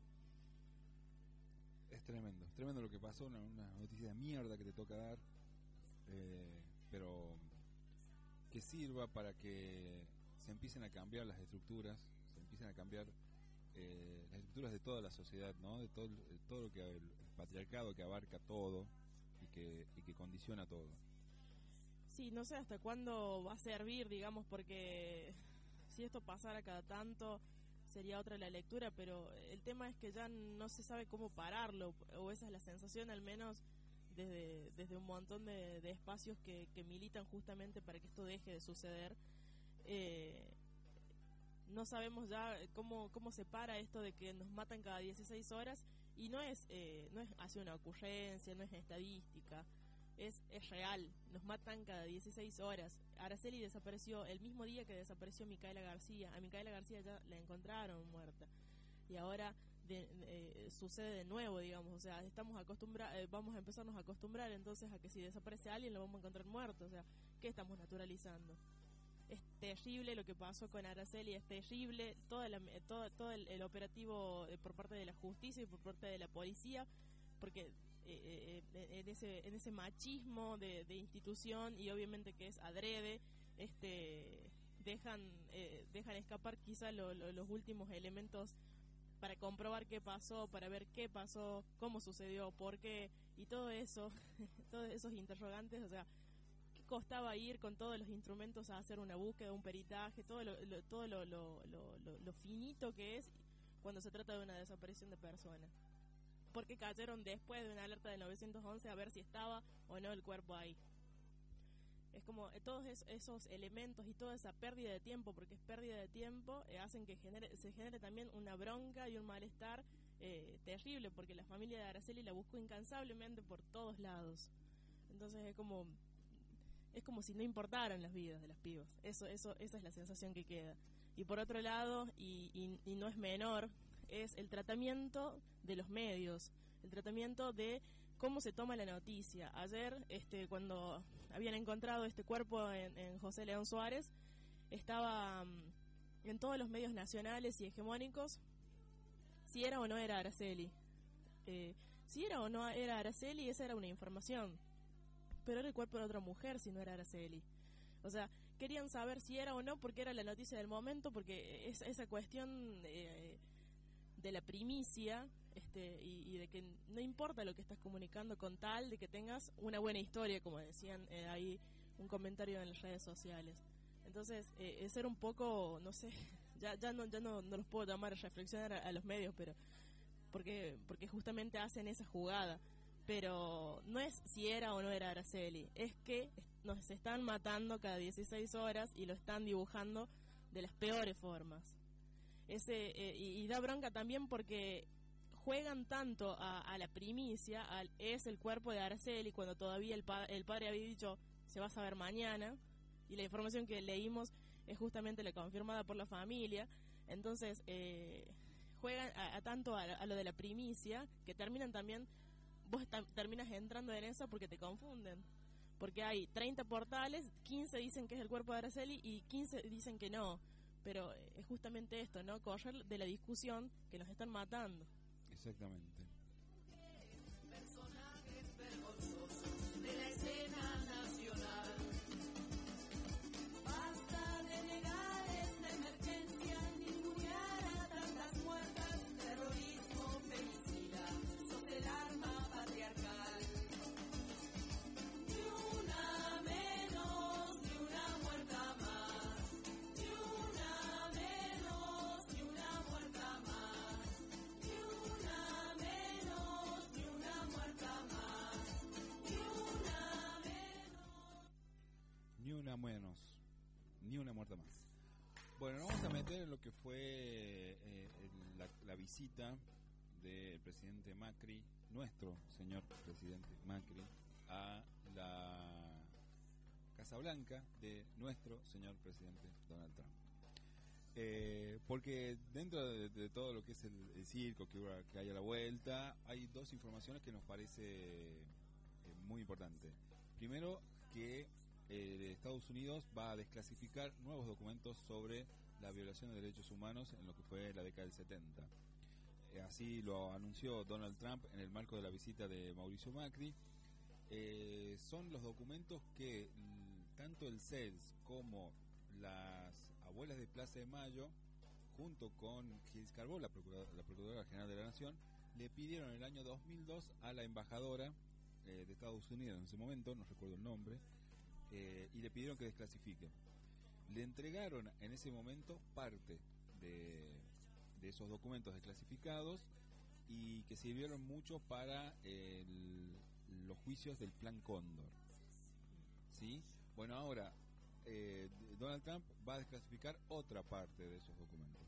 Speaker 2: Es tremendo, es tremendo lo que pasó, una, una noticia de mierda que te toca dar, eh, pero que sirva para que se empiecen a cambiar las estructuras, se empiecen a cambiar eh, las estructuras de toda la sociedad, ¿no? De todo, de todo lo que el, el patriarcado que abarca todo y que, y que condiciona todo.
Speaker 1: Sí, no sé hasta cuándo va a servir, digamos, porque si esto pasara cada tanto, sería otra la lectura, pero el tema es que ya no se sabe cómo pararlo, o esa es la sensación al menos desde, desde un montón de, de espacios que, que militan justamente para que esto deje de suceder. Eh, no sabemos ya cómo, cómo se para esto de que nos matan cada dieciséis horas, y no es, eh, no es hacia una ocurrencia, no es estadística. Es, es real, nos matan cada dieciséis horas. Araceli desapareció el mismo día que desapareció Micaela García. A Micaela García ya la encontraron muerta. Y ahora de, eh, sucede de nuevo, digamos. O sea, estamos acostumbrados, eh, vamos a empezarnos a acostumbrar entonces a que si desaparece alguien lo vamos a encontrar muerto. O sea, ¿qué estamos naturalizando? Es terrible lo que pasó con Araceli, es terrible toda la, todo, todo el, el operativo eh, por parte de la justicia y por parte de la policía, porque Eh, eh, en ese en ese machismo de, de institución, y obviamente que es adrede, este dejan eh, dejan escapar quizá lo, lo, los últimos elementos para comprobar qué pasó, para ver qué pasó, cómo sucedió, por qué, y todo eso, todos esos interrogantes. O sea, ¿qué costaba ir con todos los instrumentos a hacer una búsqueda, un peritaje, todo lo, lo todo lo, lo, lo, lo, lo finito que es cuando se trata de una desaparición de personas? Porque cayeron después de una alerta del nueve once a ver si estaba o no el cuerpo ahí. Es como eh, todos es, esos elementos y toda esa pérdida de tiempo, porque es pérdida de tiempo, eh, hacen que genere, se genere también una bronca y un malestar eh, terrible, porque la familia de Araceli la buscó incansablemente por todos lados. Entonces es como es como si no importaran las vidas de las pibas. Eso eso esa es la sensación que queda. Y por otro lado, y, y, y no es menor, es el tratamiento de los medios, el tratamiento de cómo se toma la noticia. Ayer, este, cuando habían encontrado este cuerpo en, en José León Suárez, estaba um, en todos los medios nacionales y hegemónicos si era o no era Araceli. Eh, si era o no era Araceli, esa era una información, pero era el cuerpo de otra mujer si no era Araceli. O sea, querían saber si era o no porque era la noticia del momento, porque es, esa cuestión eh, de la primicia, este, y, y de que no importa lo que estás comunicando con tal de que tengas una buena historia, como decían eh, ahí un comentario en las redes sociales. Entonces, eh, es ser un poco, no sé, ya ya no ya no, no los puedo llamar a reflexionar a, a los medios, pero porque porque justamente hacen esa jugada. Pero no es si era o no era Araceli, es que nos están matando cada dieciséis horas y lo están dibujando de las peores formas. Ese eh, y, y da bronca también porque juegan tanto a, a la primicia, al, es el cuerpo de Araceli, cuando todavía el, pa, el padre había dicho se va a saber mañana, y la información que leímos es justamente la confirmada por la familia. Entonces eh, juegan a, a tanto a, a lo de la primicia, que terminan también, vos ta, terminas entrando en eso porque te confunden, porque hay treinta portales, quince dicen que es el cuerpo de Araceli y quince dicen que no. Pero es justamente esto, ¿no? Correr de la discusión que nos están matando.
Speaker 2: Exactamente.
Speaker 5: Personajes vergonzosos de la escena nacional. Basta de negar esta emergencia, ningunear a tantas muertas, terrorismo, femicida, sos el arma patriarcal. Ni una menos, ni una muerta más. Ni una menos, ni una muerta más. Ni una menos, ni una muerta más. Ni una menos.
Speaker 2: Ni una menos, ni una muerta más. Bueno, nos vamos a meter en lo que fue eh, el- la, la visita del presidente Macri, nuestro señor presidente Macri, a la Casa Blanca de nuestro señor presidente Donald Trump. Eh, porque dentro de, de todo lo que es el, el circo que, hubo- que hay a la vuelta, hay dos informaciones que nos parece eh, muy importante. Primero, que eh, Estados Unidos va a desclasificar nuevos documentos sobre la violación de derechos humanos en lo que fue la década del setenta. Eh, así lo anunció Donald Trump en el marco de la visita de Mauricio Macri. Eh, son los documentos que l- tanto el C E L S como las abuelas de Plaza de Mayo, junto con Gils Carbó, la procuradora, la Procuradora General de la Nación, le pidieron en el año dos mil dos a la embajadora eh, de Estados Unidos en ese momento, no recuerdo el nombre, eh, y le pidieron que desclasifique. Le entregaron en ese momento parte de, de esos documentos desclasificados y que sirvieron mucho para el, los juicios del Plan Cóndor. ¿Sí? Bueno, ahora eh, Donald Trump va a desclasificar otra parte de esos documentos.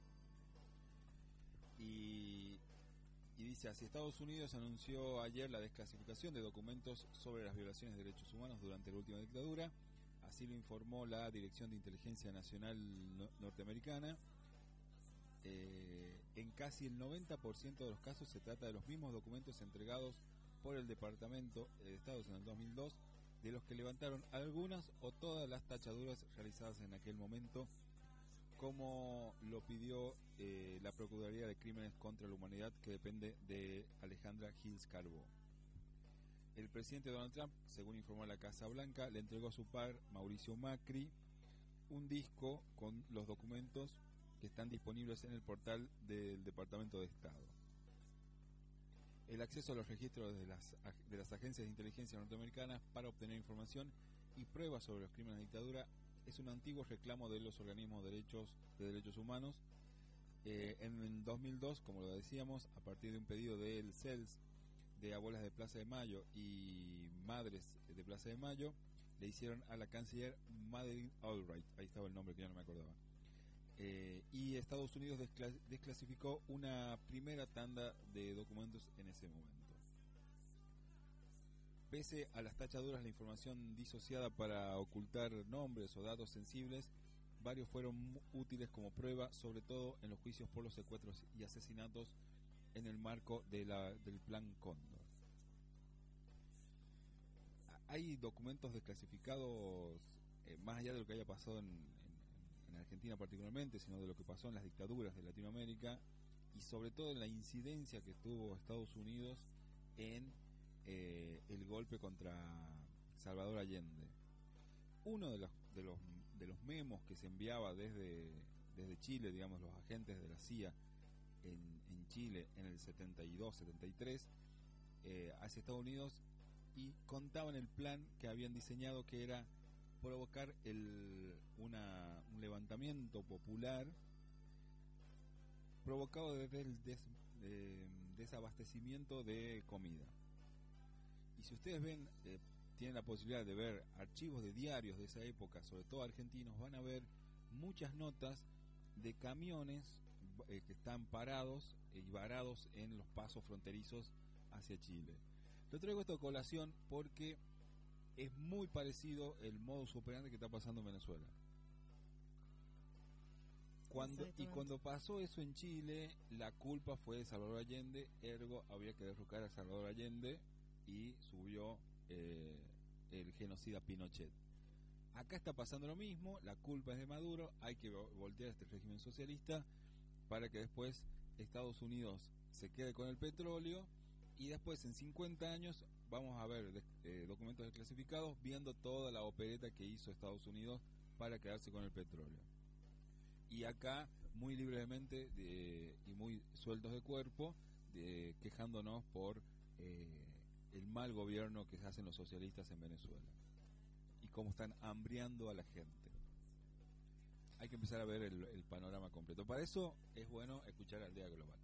Speaker 2: Y, y dice así: Estados Unidos anunció ayer la desclasificación de documentos sobre las violaciones de derechos humanos durante la última dictadura. Así lo informó la Dirección de Inteligencia Nacional no- norteamericana. Eh, en casi el noventa por ciento de los casos se trata de los mismos documentos entregados por el Departamento de Estado en el dos mil dos, de los que levantaron algunas o todas las tachaduras realizadas en aquel momento, como lo pidió eh, la Procuraduría de Crímenes contra la Humanidad, que depende de Alejandra Hills Carbó. El presidente Donald Trump, según informó la Casa Blanca, le entregó a su par, Mauricio Macri, un disco con los documentos que están disponibles en el portal del Departamento de Estado. El acceso a los registros de las, de las agencias de inteligencia norteamericanas para obtener información y pruebas sobre los crímenes de dictadura es un antiguo reclamo de los organismos de derechos, de derechos humanos. Eh, en el dos mil dos, como lo decíamos, a partir de un pedido del C E L S, de abuelas de Plaza de Mayo y madres de Plaza de Mayo, le hicieron a la canciller Madeleine Albright, ahí estaba el nombre que ya no me acordaba, eh, y Estados Unidos desclas- desclasificó una primera tanda de documentos en ese momento. Pese a las tachaduras, la información disociada para ocultar nombres o datos sensibles, varios fueron mu- útiles como prueba, sobre todo en los juicios por los secuestros y asesinatos en el marco de la, del Plan Cóndor. Hay documentos desclasificados, eh, más allá de lo que haya pasado en, en, en Argentina particularmente, sino de lo que pasó en las dictaduras de Latinoamérica, y sobre todo en la incidencia que tuvo Estados Unidos en eh, el golpe contra Salvador Allende. Uno de los, de los, de los memos que se enviaba desde, desde Chile, digamos, los agentes de la C I A, En, en Chile en el setenta y dos setenta y tres eh, hacia Estados Unidos, y contaban el plan que habían diseñado, que era provocar el, una, un levantamiento popular provocado desde el des, eh, desabastecimiento de comida. Y si ustedes ven, eh, tienen la posibilidad de ver archivos de diarios de esa época, sobre todo argentinos, van a ver muchas notas de camiones eh, que están parados y varados en los pasos fronterizos hacia Chile. Lo traigo esto a colación porque es muy parecido el modus operandi que está pasando en Venezuela. Cuando, y cuando pasó eso en Chile, la culpa fue de Salvador Allende, ergo había que derrocar a Salvador Allende, y subió eh, el genocida Pinochet. Acá está pasando lo mismo, la culpa es de Maduro, hay que voltear este régimen socialista para que después Estados Unidos se quede con el petróleo, y después en cincuenta años vamos a ver eh, documentos desclasificados viendo toda la opereta que hizo Estados Unidos para quedarse con el petróleo. Y acá muy libremente de, y muy sueltos de cuerpo, de, quejándonos por eh, el mal gobierno que hacen los socialistas en Venezuela y cómo están hambriando a la gente. Hay que empezar a ver el, el panorama completo. Para eso es bueno escuchar Aldea Global.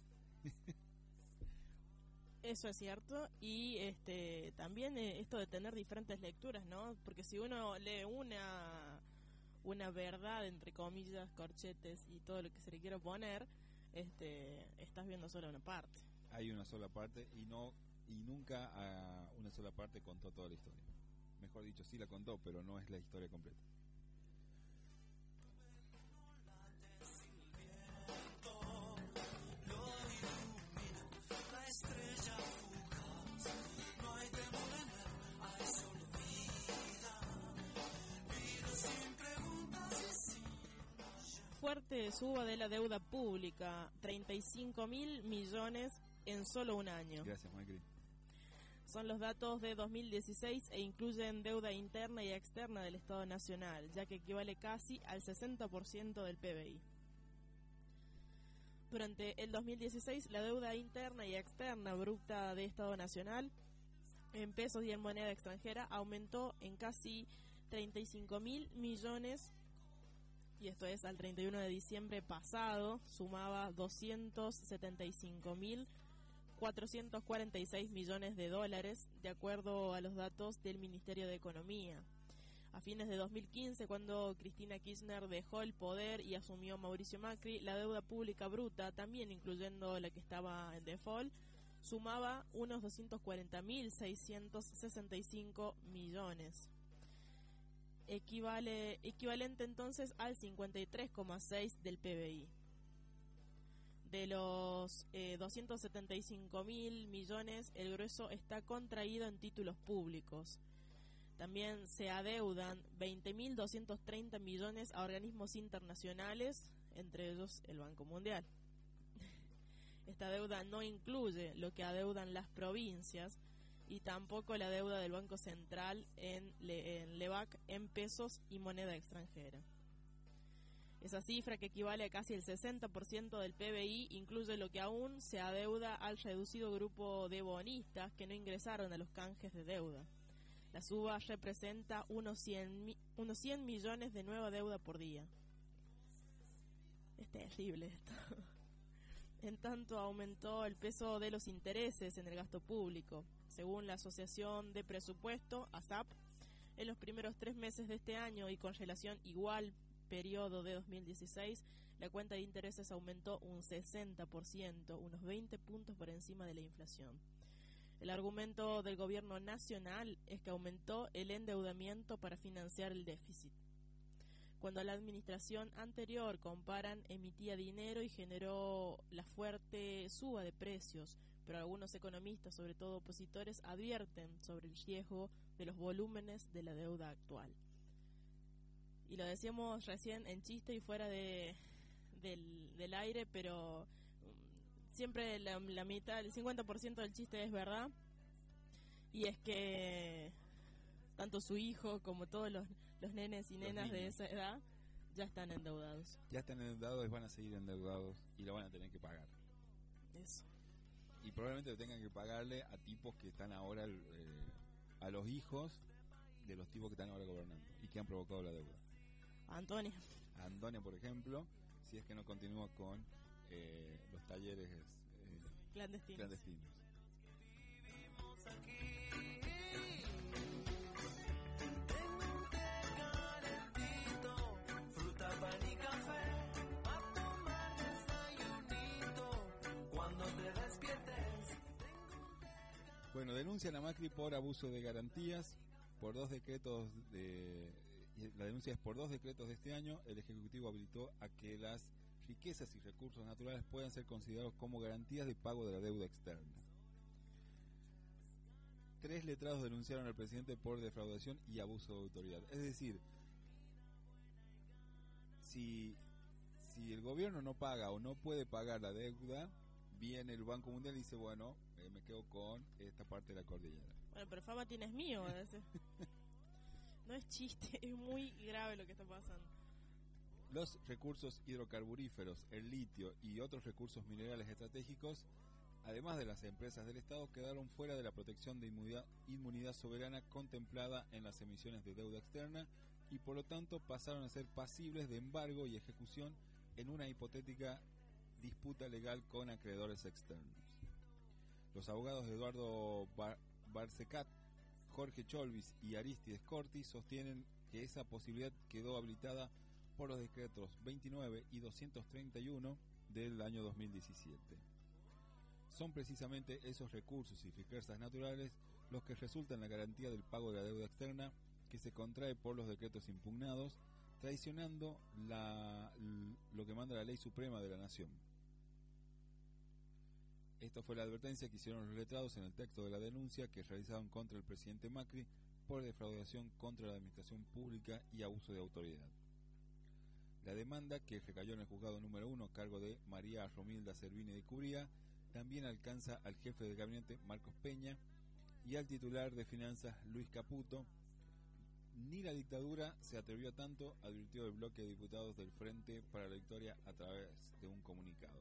Speaker 1: Eso es cierto, y este también eh, esto de tener diferentes lecturas, ¿no? Porque si uno lee una una verdad, entre comillas, corchetes y todo lo que se le quiera poner, este estás viendo solo una parte.
Speaker 2: Hay una sola parte, y no y nunca a una sola parte contó toda la historia. Mejor dicho, sí la contó, pero no es la historia completa.
Speaker 1: Fuerte suba de la deuda pública, treinta y cinco mil millones en solo un año.
Speaker 2: Gracias, Macri.
Speaker 1: Son los datos de dos mil dieciséis e incluyen deuda interna y externa del Estado Nacional, ya que equivale casi al sesenta por ciento del P B I. Durante el dos mil dieciséis, la deuda interna y externa bruta de Estado Nacional, en pesos y en moneda extranjera, aumentó en casi treinta y cinco mil millones y esto es al treinta y uno de diciembre pasado, sumaba doscientos setenta y cinco mil cuatrocientos cuarenta y seis millones de dólares, de acuerdo a los datos del Ministerio de Economía. A fines de dos mil quince, cuando Cristina Kirchner dejó el poder y asumió Mauricio Macri, la deuda pública bruta, también incluyendo la que estaba en default, sumaba unos doscientos cuarenta mil seiscientos sesenta y cinco millones. Equivale, equivalente entonces al cincuenta y tres coma seis del P B I. De los eh, doscientos setenta y cinco mil millones, el grueso está contraído en títulos públicos. También se adeudan veinte mil doscientos treinta millones a organismos internacionales, entre ellos el Banco Mundial. Esta deuda no incluye lo que adeudan las provincias y tampoco la deuda del Banco Central en, Le, en LEVAC en pesos y moneda extranjera. Esa cifra, que equivale a casi el sesenta por ciento del P B I, incluye lo que aún se adeuda al reducido grupo de bonistas que no ingresaron a los canjes de deuda. La suba representa unos cien, unos cien millones de nueva deuda por día. Es terrible esto. En tanto, aumentó el peso de los intereses en el gasto público. Según la Asociación de Presupuesto, A S A P, en los primeros tres meses de este año y con relación igual periodo de dos mil dieciséis, la cuenta de intereses aumentó un sesenta por ciento, unos veinte puntos por encima de la inflación. El argumento del gobierno nacional es que aumentó el endeudamiento para financiar el déficit. Cuando la administración anterior, comparan, emitía dinero y generó la fuerte suba de precios, pero algunos economistas, sobre todo opositores, advierten sobre el riesgo de los volúmenes de la deuda actual. Y lo decíamos recién en chiste y fuera de, del, del aire, pero um, siempre la, la mitad, el cincuenta por ciento del chiste es verdad, y es que tanto su hijo como todos los, los nenes y nenas de esa edad ya están endeudados.
Speaker 2: Ya están endeudados y van a seguir endeudados y lo van a tener que pagar.
Speaker 1: Eso.
Speaker 2: Y probablemente tengan que pagarle a tipos que están ahora, eh, a los hijos de los tipos que están ahora gobernando y que han provocado la deuda.
Speaker 1: Antonia.
Speaker 2: A Antonia, por ejemplo, si es que no continúa con eh, los talleres eh,
Speaker 1: clandestinos.
Speaker 2: clandestinos.
Speaker 5: Vivimos aquí. Tengo un té calentito, fruta, pan y café, a tomar desayunito cuando te despiertes.
Speaker 2: Bueno, denuncian a Macri por abuso de garantías, por dos decretos de... La denuncia es por dos decretos de este año. El Ejecutivo habilitó a que las riquezas y recursos naturales puedan ser considerados como garantías de pago de la deuda externa. Tres letrados denunciaron al presidente por defraudación y abuso de autoridad. Es decir, si, si el gobierno no paga o no puede pagar la deuda, viene el Banco Mundial y dice, bueno, eh, me quedo con esta parte de la cordillera.
Speaker 1: Bueno, pero Fama tienes mío. Ese. No es chiste, es muy grave lo que está pasando.
Speaker 2: Los recursos hidrocarburíferos, el litio y otros recursos minerales estratégicos, además de las empresas del Estado, quedaron fuera de la protección de inmunidad, inmunidad soberana contemplada en las emisiones de deuda externa y por lo tanto pasaron a ser pasibles de embargo y ejecución en una hipotética disputa legal con acreedores externos. Los abogados de Eduardo Bar- Barcecat, Jorge Cholvis y Aristides Corti sostienen que esa posibilidad quedó habilitada por los decretos veintinueve y doscientos treinta y uno del año dos mil diecisiete. Son precisamente esos recursos y riquezas naturales los que resultan la garantía del pago de la deuda externa que se contrae por los decretos impugnados, traicionando la, lo que manda la ley suprema de la nación. Esta fue la advertencia que hicieron los letrados en el texto de la denuncia que realizaron contra el presidente Macri por defraudación contra la administración pública y abuso de autoridad. La demanda, que recayó en el juzgado número uno a cargo de María Romilda Servini de Cubría, también alcanza al jefe de gabinete Marcos Peña y al titular de finanzas Luis Caputo. Ni la dictadura se atrevió a tanto, advirtió el bloque de diputados del Frente para la Victoria a través de un comunicado.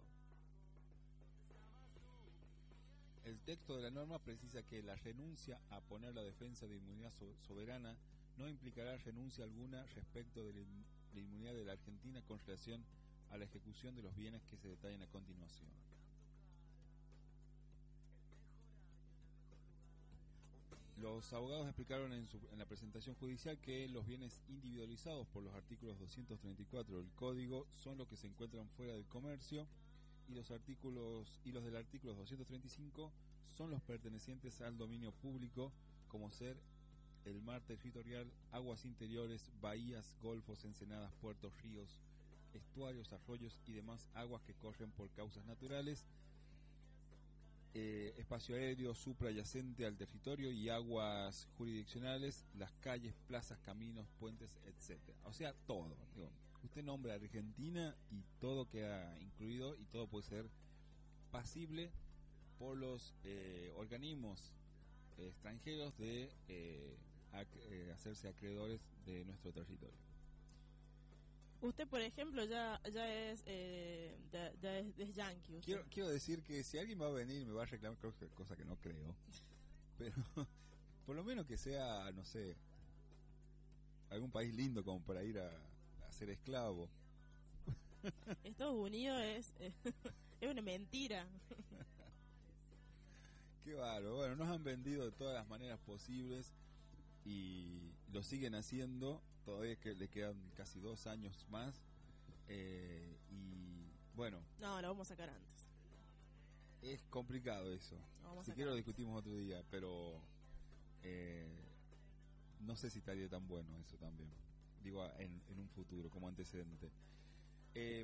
Speaker 2: El texto de la norma precisa que la renuncia a poner la defensa de inmunidad so- soberana no implicará renuncia alguna respecto de la, la inmunidad de la Argentina con relación a la ejecución de los bienes que se detallan a continuación. Los abogados explicaron en, su, en la presentación judicial que los bienes individualizados por los artículos doscientos treinta y cuatro del Código son los que se encuentran fuera del comercio, y los artículos y los del artículo doscientos treinta y cinco son los pertenecientes al dominio público, como ser el mar territorial, aguas interiores, bahías, golfos, ensenadas, puertos, ríos, estuarios, arroyos y demás aguas que corren por causas naturales, eh, espacio aéreo suprayacente al territorio y aguas jurisdiccionales, las calles, plazas, caminos, puentes, etcétera. O sea, todo. Digo, usted nombra Argentina y todo queda incluido, y todo puede ser pasible por los eh, organismos eh, extranjeros de eh, ac- eh, hacerse acreedores de nuestro territorio.
Speaker 1: Usted, por ejemplo, ya ya es eh, ya, ya es, es yanqui. Usted.
Speaker 2: Quiero, quiero decir que si alguien va a venir y me va a reclamar, creo que- cosa que no creo, pero por lo menos que sea, no sé, algún país lindo como para ir a, a ser esclavo.
Speaker 1: Estados Unidos es eh, es una mentira.
Speaker 2: Qué bárbaro. Bueno, nos han vendido de todas las maneras posibles y lo siguen haciendo. Todavía que le quedan casi dos años más. Eh, y bueno,
Speaker 1: No, lo vamos a sacar antes.
Speaker 2: es complicado eso.
Speaker 1: Lo vamos a
Speaker 2: Si
Speaker 1: sacar
Speaker 2: quiero lo
Speaker 1: antes.
Speaker 2: discutimos otro día, pero eh, no sé si estaría tan bueno eso también. Digo, en, en un futuro, como antecedente. Eh,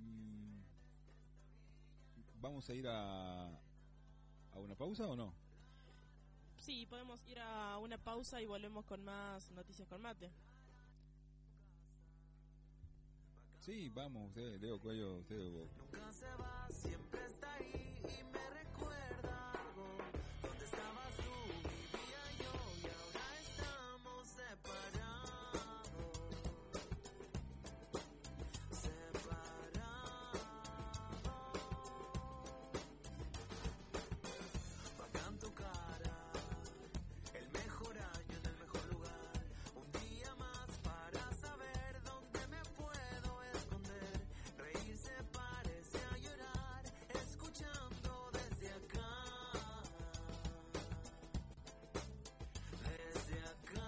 Speaker 2: ¿Vamos a ir a, a una pausa o no?
Speaker 1: Sí, podemos ir a una pausa y volvemos con más noticias con mate.
Speaker 2: Sí, vamos, usted, Leo Cuello, usted. vos.
Speaker 5: Nunca se va, siempre está ahí y me recuerda algo. Donde estabas tú, vivía yo y ahora estamos separados. Separados. Bacán tu cara, el mejor año en el mejor lugar. Un día más para saber dónde me puedo esconder. Reírse parece a llorar, escuchando desde acá. Desde acá.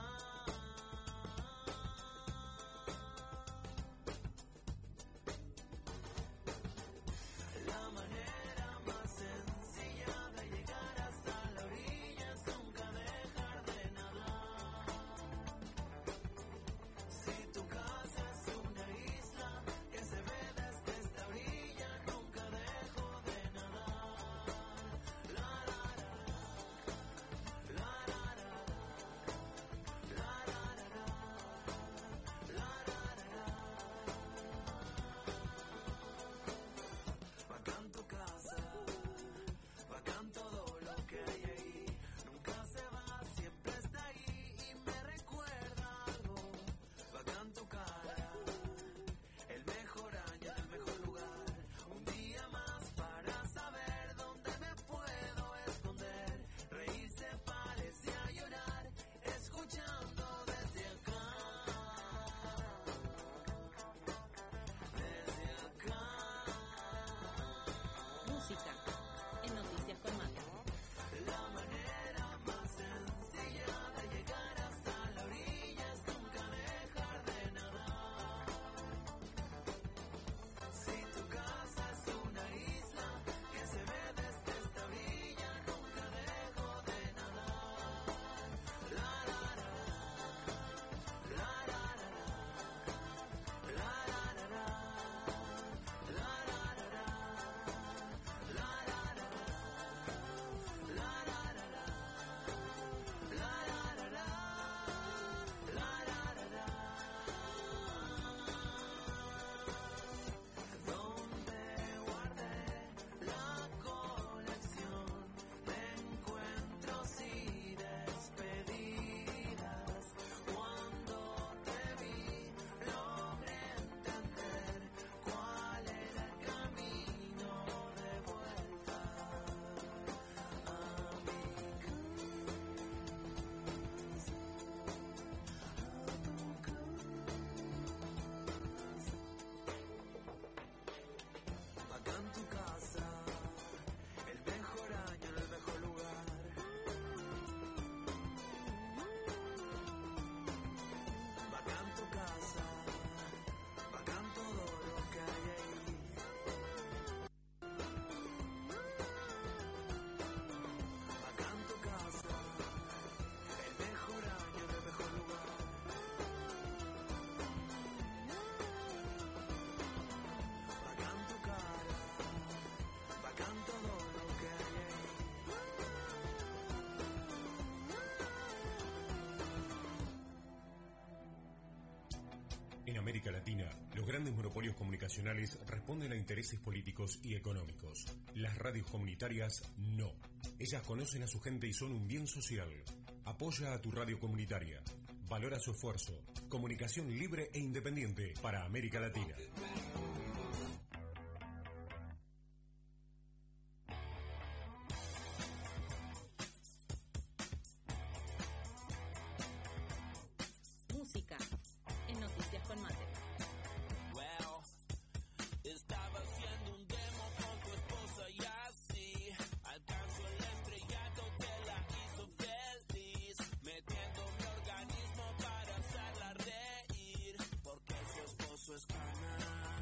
Speaker 5: La manera más sencilla de llegar hasta la orilla es nunca dejar de nadar. Si tu casa es una isla que se ve desde esta orilla, nunca dejo de nadar. La la la, la la la, la la la, la la la. Bacán tu casa, bacán todo lo que hay ahí. Nunca se va, siempre está ahí y me recuerda algo. Bacán tu cara, el mejor año en el mejor lugar. Un día más para saber dónde me puedo esconder. Reírse parece a llorar, escuchando desde acá. Desde acá.
Speaker 4: Música en Noticias con Mate.
Speaker 5: La manera más sencilla de llegar hasta la orilla es nunca dejar de nadar. Si tu casa es una isla que se ve desde esta orilla, nunca dejo de nadar. La la la, la la la, la la la, la la la, la la la. La la
Speaker 8: América Latina, los grandes monopolios comunicacionales responden a intereses políticos y económicos. Las radios comunitarias no. Ellas conocen a su gente y son un bien social. Apoya a tu radio comunitaria. Valora su esfuerzo. Comunicación libre e independiente para América Latina.
Speaker 4: Música en Noticias con Mate.
Speaker 5: Estaba haciendo un demo con tu esposa y así alcanzó el estrellato que la hizo feliz, metiendo mi organismo para hacerla reír, porque su esposo es cana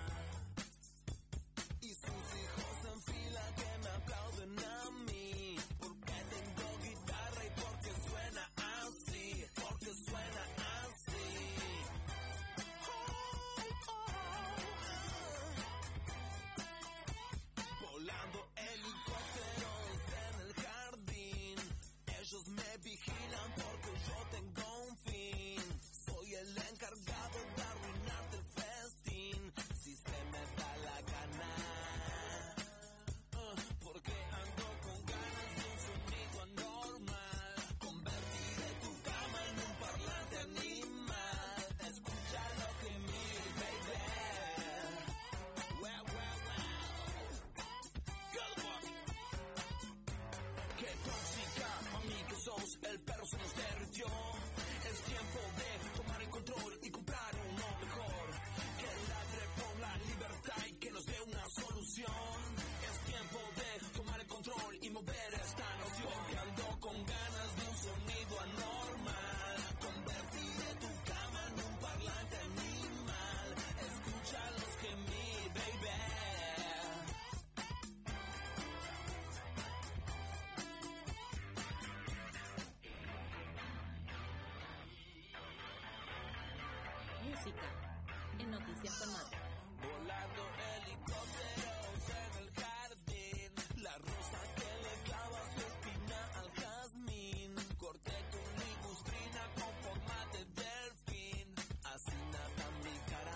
Speaker 5: y sus hijos en fila que me aplauden a mí, porque tengo guitarra y porque suena así, porque suena así. Volando helicópteros en el jardín, ellos me vigilan porque yo tengo un fin. Soy el encargado de arruinarte el festín, si se me da la gana. Uh, porque ando con ganas de un sonido anormal. Convertiré tu cama en un parlante animal. Escucha lo que me baby. Wow, wow, wow. Qué tóxica, mami, que sos, el perro se nos derritió. Es tiempo de tomar el control y comprar uno mejor, que ladre por la libertad y que nos dé una solución. Es tiempo de tomar el control y mover esta noción, que ando con ganas de un sonido anormal. Convertiré tu cama en un parlante animal. Escucha los gemir, baby.
Speaker 4: Música en Noticias con Mate.
Speaker 5: Volando helicópteros en el jardín, la rosa que le clava su espina al jazmín. Corté con ligustrina con forma de delfín, así nada mi cara.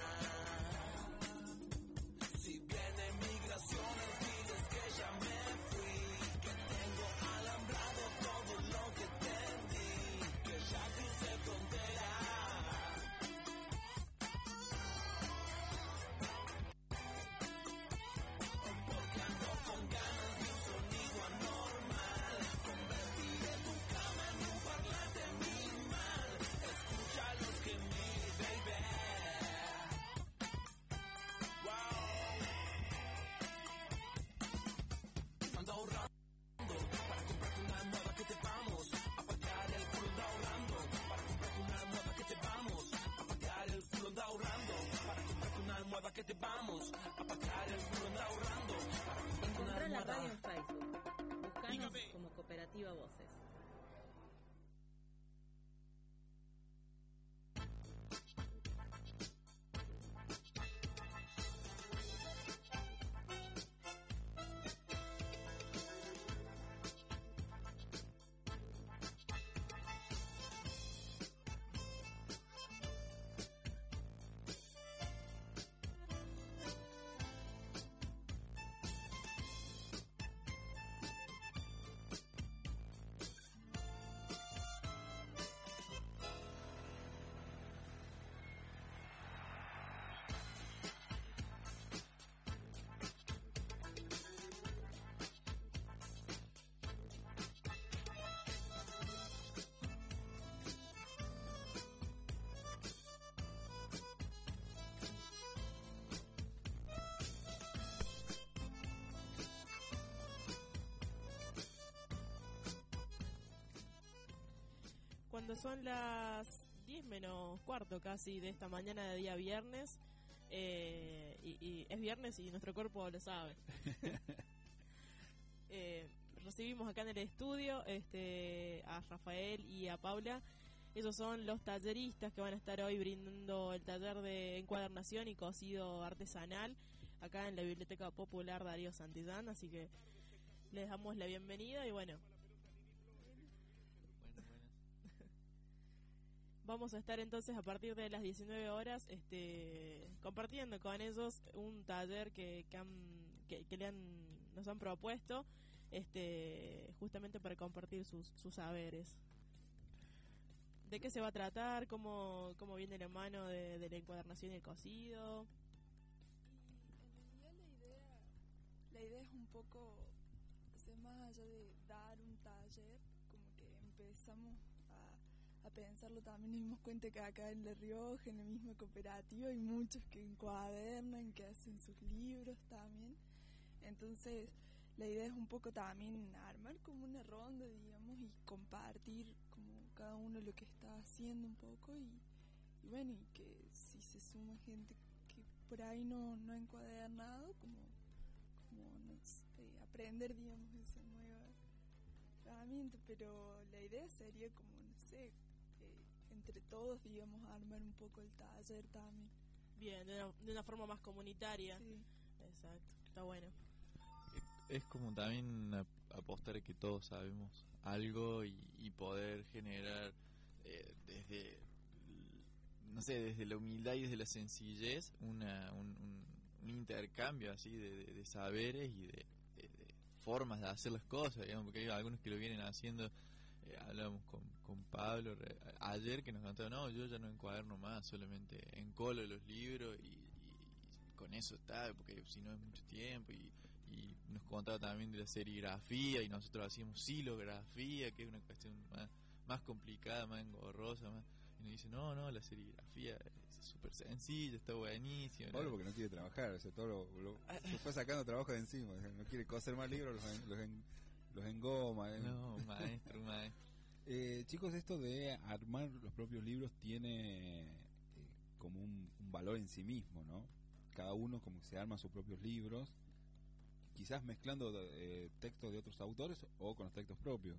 Speaker 5: Si viene migraciones, diles que ya me fui, que tengo alambrado todo lo que te di, que ya crucé frontera. Porque ando con ganas de un sonido anormal. Convertiré tu cama en un parlante animal. Escucha los gemir, baby. Wow. Ando ahorrando para comprarte una nueva, que te vamos a pagar el culo. Ando ahorrando para comprarte una nueva, que te vamos a pagar el culo. Ando ahorrando para comprarte una nueva, que te vamos a pagar el culo. Ando ahorrando para comprarte
Speaker 4: Encontrá
Speaker 5: una
Speaker 4: la
Speaker 5: nueva.
Speaker 4: radio en Facebook. Buscanos como Cooperativa Voces.
Speaker 1: Cuando son las diez menos cuarto casi de esta mañana de día viernes, eh, y, y es viernes y nuestro cuerpo lo sabe. eh, recibimos acá en el estudio este, a Rafael y a Paula. Esos son los talleristas que van a estar hoy brindando el taller de encuadernación y cosido artesanal acá en la Biblioteca Popular Darío Santillán, así que les damos la bienvenida y bueno. vamos a estar entonces a partir de las diecinueve horas este, compartiendo con ellos un taller que, que, han, que, que le han, nos han propuesto este, justamente para compartir sus, sus saberes. ¿De qué se va a tratar? ¿Cómo, cómo viene la mano de, de la encuadernación y el cosido?
Speaker 9: Y en realidad la idea, la idea es un poco, o sea, más allá de dar un taller, como que empezamos a, a pensarlo también, nos dimos cuenta que acá en La Rioja, en la misma cooperativa, hay muchos que encuadernan, que hacen sus libros también. Entonces, la idea es un poco también armar como una ronda, digamos, y compartir como cada uno lo que está haciendo un poco y, y bueno, y que si se suma gente que por ahí no, no ha encuadernado, como, como no sé, aprender, digamos, esa nueva herramienta, pero la idea sería como, no sé, eh, entre todos, digamos, armar un poco el taller también.
Speaker 1: Bien, de una, de una forma más comunitaria.
Speaker 9: Sí.
Speaker 1: Exacto, está bueno.
Speaker 10: Es como también apostar a que todos sabemos algo y, y poder generar eh, desde, no sé, desde la humildad y desde la sencillez una, un, un, un intercambio así de, de, de saberes y de, de, de formas de hacer las cosas, digamos, porque hay algunos que lo vienen haciendo. Eh, hablamos con, con Pablo re, ayer que nos contaba, no, yo ya no encuaderno más, solamente encolo los libros y, y con eso está, porque si no es mucho tiempo. Y y nos contaba también de la serigrafía y nosotros hacíamos silografía, que es una cuestión más, más complicada, más engorrosa, más, y nos dice, no, no, la serigrafía es súper sencilla, está buenísima.
Speaker 2: Pablo porque no quiere trabajar, o sea, todo lo, lo se fue sacando trabajo de encima, o sea, no quiere coser más libros, los, en, los, en, los engoma. ¿eh?
Speaker 10: No, maestro, maestro.
Speaker 2: Eh, chicos, esto de armar los propios libros tiene eh, como un, un valor en sí mismo, ¿no? Cada uno como que se arma sus propios libros, quizás mezclando eh, textos de otros autores o con los textos propios.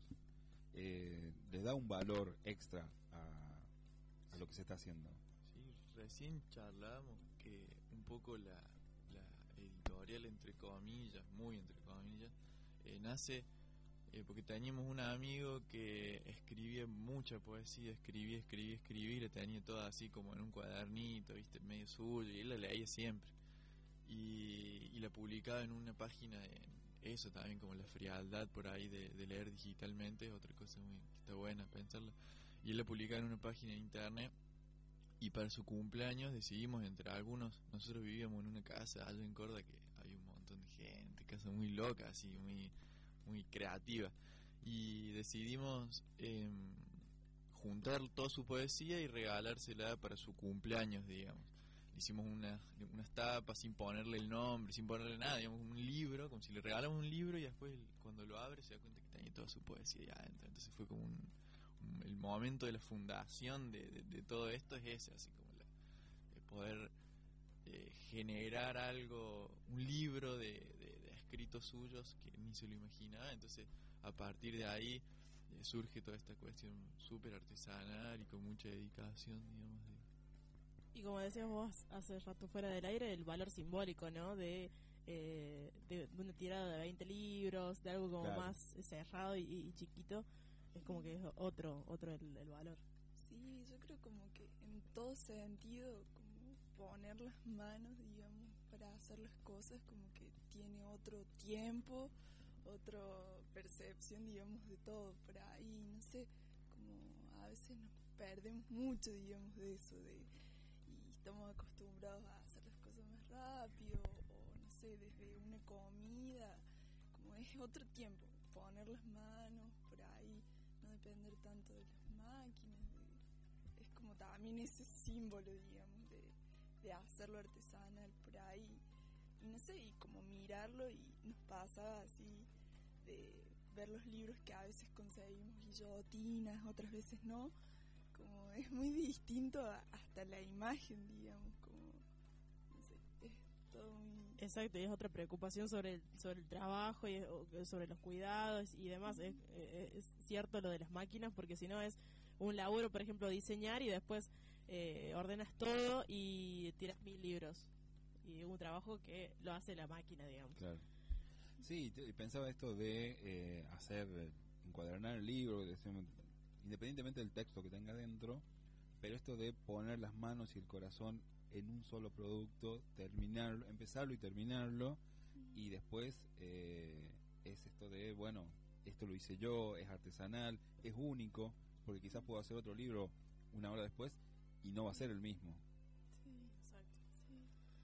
Speaker 2: Eh, les da un valor extra a, a lo que se está haciendo.
Speaker 10: Sí, recién charlábamos que un poco la, la editorial, entre comillas, muy entre comillas, eh, nace eh, porque teníamos un amigo que escribía mucha poesía, escribía, escribía, escribía y la tenía toda así como en un cuadernito, viste, medio suyo, y él la leía siempre. Y, y la publicaba en una página, en eso también, como la frialdad por ahí de, de leer digitalmente, es otra cosa muy que está buena pensarla. Y él la publicaba en una página de internet, y para su cumpleaños decidimos entre algunos, nosotros vivíamos en una casa allá en Córdoba que había un montón de gente, casa muy loca, así, muy, muy creativa, y decidimos eh, juntar toda su poesía y regalársela para su cumpleaños, digamos. Hicimos unas, unas tapas sin ponerle el nombre, sin ponerle nada, digamos, un libro, como si le regalamos un libro y después cuando lo abre se da cuenta que tenía toda su poesía ahí adentro. Entonces fue como un, un, el momento de la fundación de, de, de todo esto es ese, así como la, de poder eh, generar algo, un libro de, de, de escritos suyos que ni se lo imaginaba. Entonces a partir de ahí eh, surge toda esta cuestión súper artesanal y con mucha dedicación, digamos, de,
Speaker 1: y como decías vos hace rato fuera del aire, el valor simbólico, ¿no? De, eh, de, de una tirada de veinte libros, de algo como claro. más cerrado y, y chiquito, es como que es otro otro el, el valor.
Speaker 9: Sí, yo creo como que en todo sentido, como poner las manos, digamos, para hacer las cosas, como que tiene otro tiempo, otra percepción, digamos, de todo. Por ahí, no sé, como a veces nos perdemos mucho, digamos, de eso, de estamos acostumbrados a hacer las cosas más rápido, o no sé, desde una comida, como es otro tiempo, poner las manos por ahí, no depender tanto de las máquinas, de, es como también ese símbolo, digamos, de, de hacerlo artesanal por ahí, y no sé, y como mirarlo, y nos pasa así, de ver los libros que a veces conseguimos guillotinas, otras veces no, como es muy distinto a, hasta la imagen, digamos, como, no sé, es todo muy...
Speaker 1: Exacto, y es otra preocupación sobre el, sobre el trabajo y sobre los cuidados y demás. Es, es cierto lo de las máquinas, porque si no es un laburo, por ejemplo, diseñar y después eh, ordenas todo y tiras mil libros. Y un trabajo que lo hace la máquina, digamos.
Speaker 2: Claro. Sí, te, pensaba esto de eh, hacer, encuadernar el libro, de hacer, independientemente del texto que tenga dentro, pero esto de poner las manos y el corazón en un solo producto, terminarlo, empezarlo y terminarlo, y después eh, es esto de, bueno, esto lo hice yo, es artesanal, es único, porque quizás puedo hacer otro libro una hora después y no va a ser el mismo.
Speaker 9: Sí, exacto. Sí.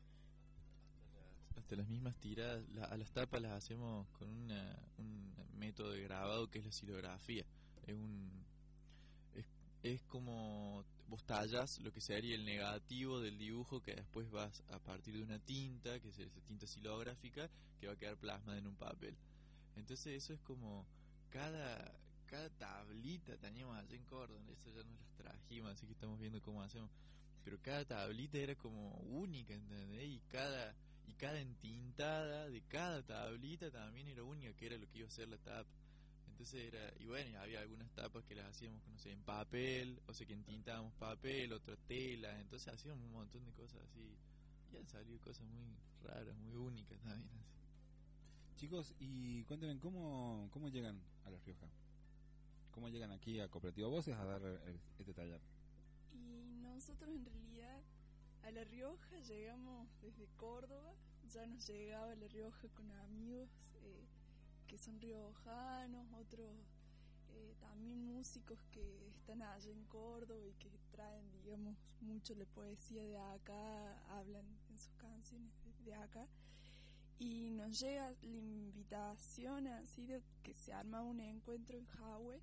Speaker 10: Hasta las mismas tiradas, la, a las tapas las hacemos con una, un método de grabado que es la silografía. Es un es, es como vos tallas lo que sería el negativo del dibujo, que después vas a partir de una tinta, que es esa tinta silográfica, que va a quedar plasmada en un papel. Entonces eso es como cada cada tablita teníamos allá en Córdoba, eso ya nos las trajimos, así que estamos viendo cómo hacemos. Pero cada tablita era como única, ¿entendés? Y cada y cada entintada de cada tablita también era única, que era lo que iba a ser la tapa. Entonces era, y bueno, había algunas tapas que las hacíamos, no sé, en papel, o sea que entintábamos papel, otra tela, entonces hacíamos un montón de cosas así, y han salido cosas muy raras, muy únicas también. Así.
Speaker 2: Chicos, y cuéntenme, ¿cómo, cómo llegan a La Rioja? ¿Cómo llegan aquí a Cooperativa Voces a dar el, este taller?
Speaker 9: Y nosotros en realidad a La Rioja llegamos desde Córdoba, ya nos llegaba a La Rioja con amigos eh, que son riojanos, otros eh, también músicos que están allá en Córdoba y que traen, digamos, mucho la poesía de acá, hablan en sus canciones de, de acá. Y nos llega la invitación así de que se arma un encuentro en Jahue,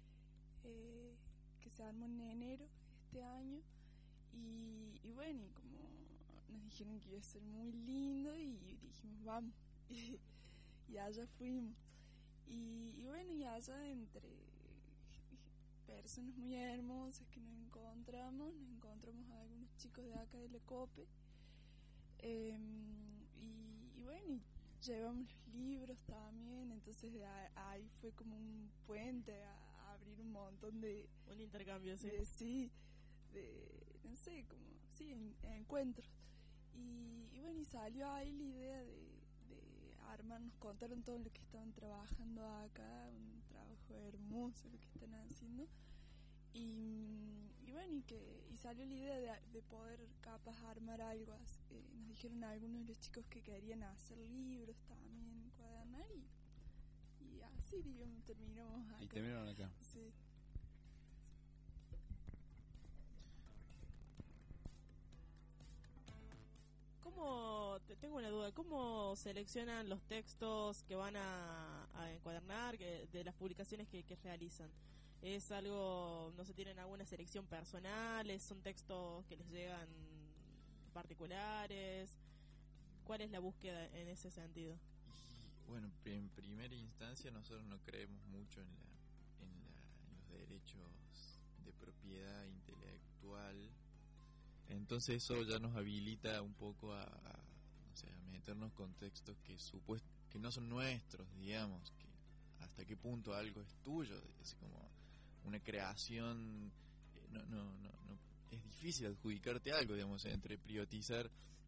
Speaker 9: eh, que se armó en enero este año. Y, y bueno, y como nos dijeron que iba a ser muy lindo y dijimos vamos, y, y allá fuimos. Y, y bueno, y allá entre personas muy hermosas que nos encontramos, nos encontramos a algunos chicos de acá de la COPE, eh, y, y bueno, y llevamos los libros también, entonces de ahí fue como un puente a, a abrir un montón de...
Speaker 1: Un intercambio, sí.
Speaker 9: De, sí, de, no sé, como, sí, en, en encuentros. Y, y bueno, y salió ahí la idea de, de armar, nos contaron todo lo que estaban trabajando acá, un trabajo hermoso lo que están haciendo. Y, y bueno, y que y salió la idea de, de poder capaz armar algo. Eh, nos dijeron algunos de los chicos que querían hacer libros también, encuadernar, y, y así, digamos, terminamos acá.
Speaker 2: Y terminaron acá.
Speaker 9: Sí.
Speaker 1: ¿Cómo, te tengo una duda, cómo seleccionan los textos que van a, a encuadernar, que, de las publicaciones que, que realizan? ¿Es algo, no sé, tienen alguna selección personal? ¿Son textos que les llegan particulares? ¿Cuál es la búsqueda en ese sentido?
Speaker 10: Y, bueno, en primera instancia nosotros no creemos mucho en, la, en, la, en los derechos de propiedad intelectual. Entonces eso ya nos habilita un poco a, a, o sea, a meternos con textos que supuest que no son nuestros, digamos, que hasta qué punto algo es tuyo, es como una creación, eh, no, no, no, no, es difícil adjudicarte algo, digamos, entre privatizar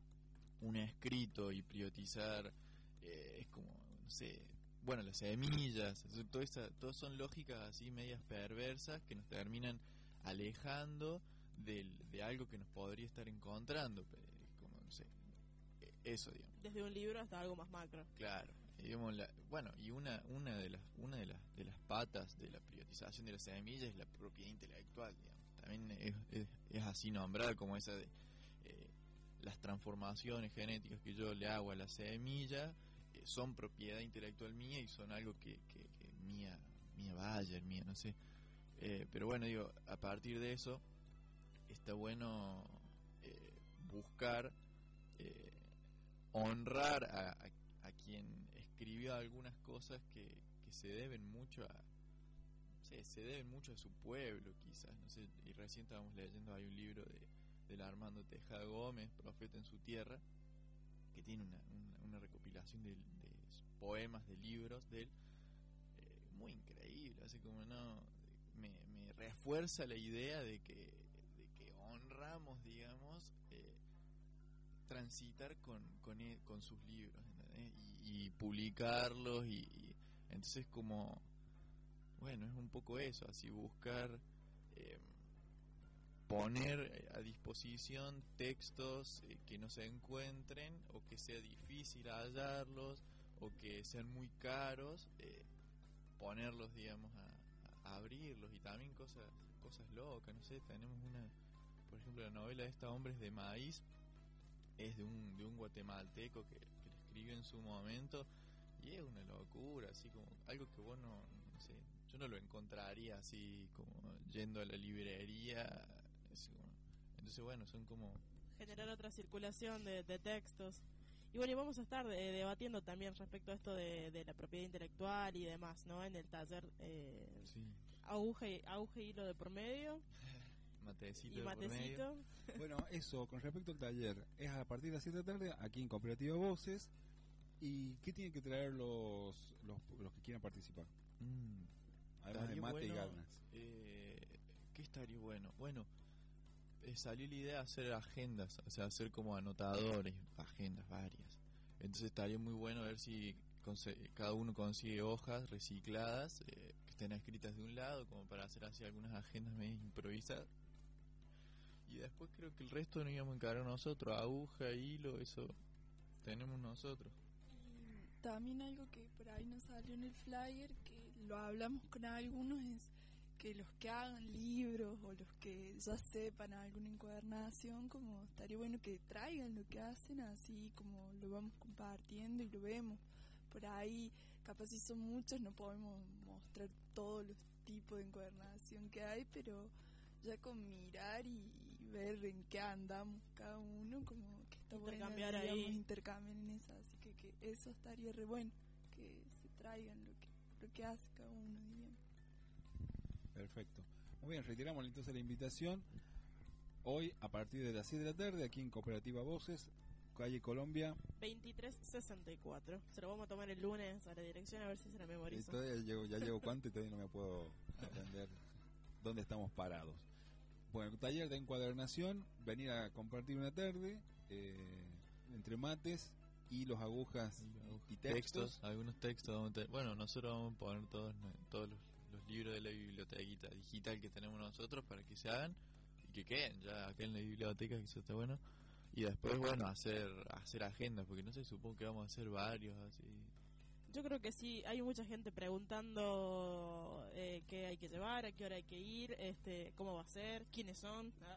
Speaker 10: un escrito y privatizar, eh, es como, no sé, bueno, las semillas, todo esa, todas son lógicas así medias perversas que nos terminan alejando del, de algo que nos podría estar encontrando, como, no sé, eso, digamos.
Speaker 1: Desde un libro hasta algo más macro.
Speaker 10: Claro, digamos, la, bueno, y una una de las una de las de las patas de la privatización de las semillas es la propiedad intelectual, digamos. También es, es, es así nombrada como esa de eh, las transformaciones genéticas que yo le hago a la semilla eh, son propiedad intelectual mía y son algo que, que, que mía mía Bayer, mía, no sé. Eh, pero bueno, digo, a partir de eso está bueno eh, buscar eh, honrar a, a, a quien escribió algunas cosas que, que se deben mucho a no sé, se deben mucho a su pueblo, quizás, no sé, y recién estábamos leyendo, hay un libro de del Armando Tejada Gómez, Profeta en su tierra, que tiene una, una, una recopilación de, de poemas, de libros de él, eh, muy increíble, así como no me, me refuerza la idea de que de que honramos, digamos, eh, transitar con, con, e, con sus libros, ¿entendés? Y, y publicarlos y, y entonces como bueno, es un poco eso, así buscar eh, poner a disposición textos eh, que no se encuentren o que sea difícil hallarlos o que sean muy caros, eh, ponerlos, digamos, a, a abrirlos, y también cosas cosas locas, no sé, tenemos una, por ejemplo, la novela esta Hombres de Maíz, es de un, de un guatemalteco que, que lo escribió en su momento, y es una locura, así como algo que vos no, no sé, yo no lo encontraría así como yendo a la librería, así como, entonces bueno, son como...
Speaker 1: Generar otra circulación de, de textos. Y bueno, y vamos a estar eh, debatiendo también respecto a esto de, de la propiedad intelectual y demás, ¿no? En el taller, eh,
Speaker 10: sí.
Speaker 1: aguja, y, aguja y hilo de por medio.
Speaker 10: Matecito
Speaker 1: y
Speaker 10: de
Speaker 1: matecito.
Speaker 10: por medio.
Speaker 2: Bueno, eso, con respecto al taller, es a partir de las siete de la tarde, aquí en Cooperativa Voces. ¿Y qué tienen que traer los, los, los que quieran participar?
Speaker 10: Mm,
Speaker 2: Además de mate
Speaker 10: bueno,
Speaker 2: y ganas.
Speaker 10: Eh, ¿Qué estaría bueno? Bueno, eh, salió la idea de hacer agendas, o sea, hacer como anotadores, agendas varias. Entonces estaría muy bueno ver si conse- cada uno consigue hojas recicladas eh, que estén escritas de un lado, como para hacer así algunas agendas medio improvisadas. Y después creo que el resto nos íbamos a encargar nosotros, aguja, hilo, eso tenemos nosotros.
Speaker 9: Y también algo que por ahí nos salió en el flyer, que lo hablamos con algunos, es que los que hagan libros o los que ya sepan alguna encuadernación, como estaría bueno que traigan lo que hacen, así como lo vamos compartiendo y lo vemos. Por ahí, capaz si son muchos, no podemos mostrar todos los tipos de encuadernación que hay, pero ya con mirar y ver en qué andamos cada uno, como que está bueno,
Speaker 1: Intercambiar
Speaker 9: digamos,
Speaker 1: ahí.
Speaker 9: intercambiar en eso, así que, que eso estaría re bueno, que se traigan lo que, lo que hace cada uno, digamos.
Speaker 2: Perfecto. Muy bien, retiramos entonces la invitación. Hoy, a partir de las siete de la tarde, aquí en Cooperativa Voces, calle Colombia.
Speaker 1: veintitrés sesenta y cuatro. Se lo vamos a tomar el lunes a la dirección a ver si se la
Speaker 2: Y
Speaker 1: memoriza.
Speaker 2: todavía llego, ya llego cuánto y todavía no me puedo aprender dónde estamos parados. Bueno, taller de encuadernación, venir a compartir una tarde, eh, entre mates y los agujas y textos.
Speaker 10: Textos, algunos textos. Vamos a tener- bueno, nosotros vamos a poner todos, todos los, los libros de la bibliotequita digital que tenemos nosotros para que se hagan y que queden ya acá en la biblioteca, que eso está bueno. Y después, bueno, hacer hacer agendas, porque no sé, supongo que vamos a hacer varios así.
Speaker 1: Yo creo que sí, hay mucha gente preguntando eh, qué hay que llevar, a qué hora hay que ir, este, cómo va a ser, quiénes son. Ah.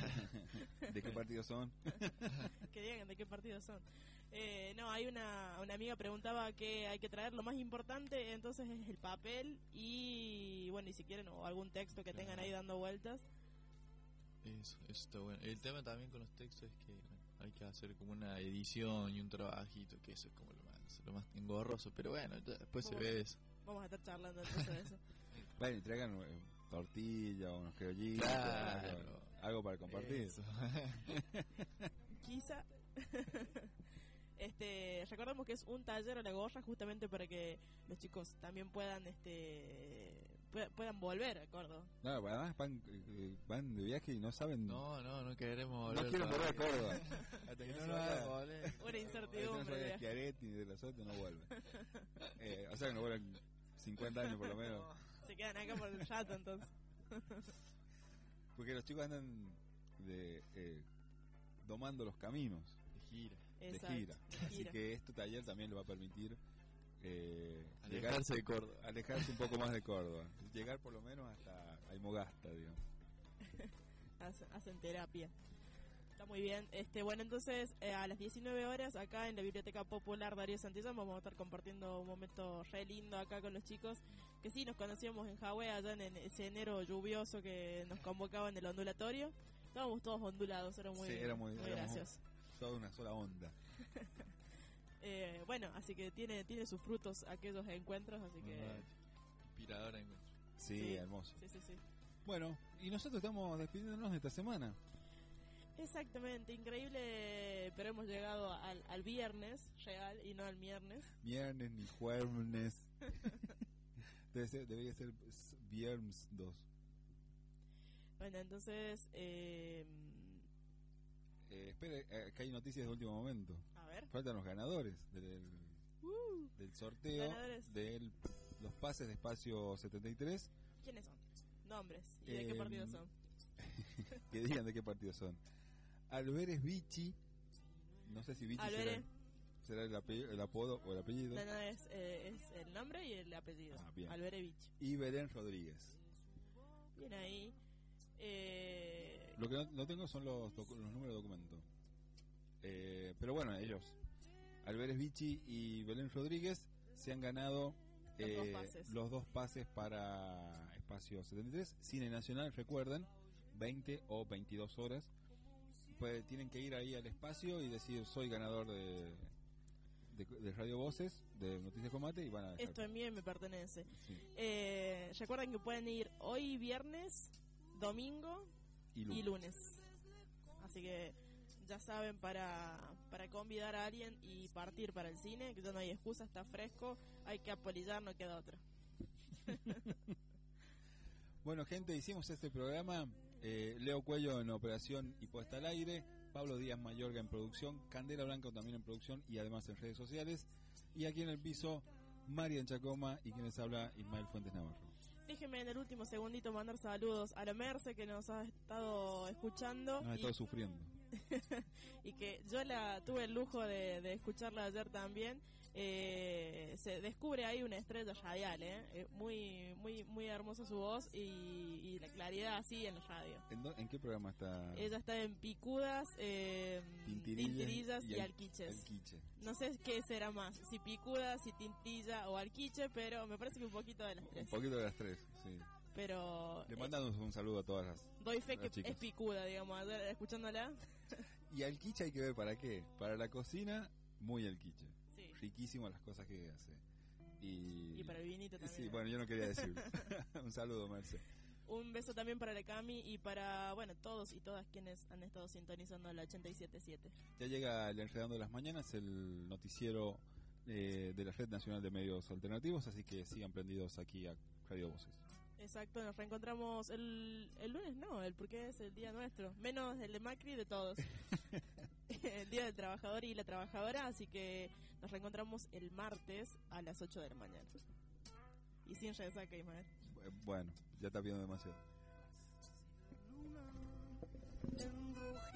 Speaker 2: ¿De qué partido son?
Speaker 1: Que digan de qué partido son. Eh, no, hay una, una amiga preguntaba que hay que traer lo más importante, entonces es el papel y, bueno, y si quieren, o algún texto que tengan ahí dando vueltas.
Speaker 10: Eso, eso está bueno. El tema también con los textos es que bueno, hay que hacer como una edición y un trabajito, que eso es como lo más, lo más engorroso, pero bueno, ya después se
Speaker 1: Vamos-
Speaker 10: ve eso.
Speaker 1: Vamos a estar charlando entonces de eso.
Speaker 2: Bueno, y traigan eh, tortilla o unos criollitos,
Speaker 10: Claro.
Speaker 2: algo, algo para compartir.
Speaker 10: Eso.
Speaker 1: Quizá. Este, recordemos que es un taller a la gorra justamente para que los chicos también puedan este pue- puedan volver a Córdoba.
Speaker 2: No, además van, eh, van de viaje y no saben.
Speaker 10: No, no, no queremos
Speaker 2: no
Speaker 10: volver.
Speaker 2: quieren volver a
Speaker 10: todavía.
Speaker 2: Córdoba. Hasta que no,
Speaker 10: No,
Speaker 2: se
Speaker 10: no,
Speaker 2: vaya-
Speaker 10: volver.
Speaker 1: Una
Speaker 2: hasta que no se
Speaker 1: incertidumbre.
Speaker 2: vaya
Speaker 1: de-
Speaker 2: Schiaretti ni de los otros, no vuelven. Eh, o sea que no vuelven cincuenta años por lo menos.
Speaker 1: Se quedan acá por el rato entonces.
Speaker 2: Porque los chicos andan de, eh, domando los caminos
Speaker 10: De gira.
Speaker 1: Exacto,
Speaker 2: de gira.
Speaker 1: de
Speaker 2: Así
Speaker 1: gira.
Speaker 2: que este taller también le va a permitir eh, llegar-
Speaker 10: Alejarse de Córdoba.
Speaker 2: alejarse un poco más de Córdoba. Llegar por lo menos hasta Aymogasta, digamos.
Speaker 1: Hacen, hacen terapia. Está muy bien. Este, bueno, entonces eh, a las diecinueve horas acá en la Biblioteca Popular Darío Santillán vamos a estar compartiendo un momento re lindo acá con los chicos, que sí, nos conocíamos en Hawái allá en, en ese enero lluvioso que nos convocaba en el ondulatorio. Estábamos todos ondulados, era muy,
Speaker 2: Sí, era muy-
Speaker 1: muy
Speaker 2: éramos-
Speaker 1: gracioso.
Speaker 2: Toda una sola onda.
Speaker 1: Eh, bueno, así que tiene tiene sus frutos aquellos encuentros, así que...
Speaker 10: Ah, inspiradora encuentro.
Speaker 2: Sí,
Speaker 1: Sí.
Speaker 2: hermoso.
Speaker 1: Sí, sí, sí.
Speaker 2: Bueno, y nosotros estamos despidiéndonos de esta semana.
Speaker 1: Exactamente, increíble, pero hemos llegado al, al viernes real y no al viernes.
Speaker 2: Viernes ni jueves. Debe ser, debería ser viernes dos.
Speaker 1: Bueno, entonces, eh,
Speaker 2: Eh, espere, eh, que hay noticias de último momento.
Speaker 1: a ver.
Speaker 2: Faltan los ganadores del,
Speaker 1: Uh,
Speaker 2: del sorteo
Speaker 1: Ganadores.
Speaker 2: de los pases de espacio setenta y tres.
Speaker 1: ¿Quiénes son? Nombres. ¿Y de qué
Speaker 2: Eh,
Speaker 1: partido son?
Speaker 2: que digan de qué partido son. Alberes Vichy, no sé si Vichy será, será el, apellido, el apodo o el apellido.
Speaker 1: No, no, es, eh, es el nombre y el apellido.
Speaker 2: Ah, bien.
Speaker 1: Alberes Vichy.
Speaker 2: Y Belén Rodríguez.
Speaker 1: Bien ahí. Eh...
Speaker 2: Lo que no, no tengo son los, docu- los números de documento. Eh, pero bueno, ellos, Alberes Vichy y Belén Rodríguez, se han ganado
Speaker 1: los,
Speaker 2: eh,
Speaker 1: dos pases.
Speaker 2: los dos pases para Espacio setenta y tres. Cine Nacional, recuerden, veinte o veintidós horas. Pues tienen que ir ahí al espacio y decir soy ganador de, de, de Radio Voces, de Noticias con Mate, y van a dejar.
Speaker 1: Esto a mí me pertenece.
Speaker 2: Sí.
Speaker 1: Eh, recuerden que pueden ir hoy viernes, domingo
Speaker 2: y lunes.
Speaker 1: y lunes. Así que ya saben, para, para convidar a alguien y partir para el cine, que ya no hay excusa, está fresco, hay que apolillar, no queda otra.
Speaker 2: Bueno, gente, hicimos este programa. Eh, Leo Cuello en operación y puesta al aire, Pablo Díaz Mayorga en producción, Candela Blanco también en producción y además en redes sociales. Y aquí en el piso, Marian Chacoma y quienes habla Ismael Fuentes Navarro.
Speaker 1: Déjenme en el último segundito mandar saludos a la Merce, que nos ha estado escuchando.
Speaker 2: Nos ha estado sufriendo.
Speaker 1: Y que yo la tuve el lujo de, de escucharla ayer también. Eh, se descubre ahí una estrella radial, ¿eh? Eh, muy muy muy hermosa su voz y, y la claridad así en la radio.
Speaker 2: ¿En, do, ¿En qué programa está?
Speaker 1: Ella está en Picudas, eh,
Speaker 2: Tintirillas,
Speaker 1: Tintirillas y,
Speaker 2: y
Speaker 1: Alquiches.
Speaker 2: Alquiche.
Speaker 1: No sé qué será más, si Picudas, si Tintilla o Alquiche, pero me parece que un poquito de las tres.
Speaker 2: Un poquito de las tres, sí.
Speaker 1: Pero
Speaker 2: le mandamos eh, un saludo a todas las
Speaker 1: doy fe
Speaker 2: las
Speaker 1: que
Speaker 2: chicas.
Speaker 1: Es picuda, digamos, ayer, escuchándola.
Speaker 2: Y Alquiche hay que ver para qué. Para la cocina, muy Alquiche.
Speaker 1: Sí.
Speaker 2: Riquísimo las cosas que hace. Y,
Speaker 1: y para el vinito también.
Speaker 2: Sí, bueno, yo no quería decirlo. Un saludo, Merce.
Speaker 1: Un beso también para la Cami y para, bueno, todos y todas quienes han estado sintonizando la ochenta y siete punto siete.
Speaker 2: Ya llega el Enredando las Mañanas, el noticiero eh, de la Red Nacional de Medios Alternativos, así que sigan prendidos aquí a Radio Voces.
Speaker 1: Exacto, nos reencontramos el, el lunes, no, el porque es el día nuestro, menos el de Macri de todos. El día del trabajador y la trabajadora, así que nos reencontramos el martes a las ocho de la mañana. Y sin resaca, Ismael.
Speaker 2: Bueno, ya está viendo demasiado.
Speaker 7: Luna enrojece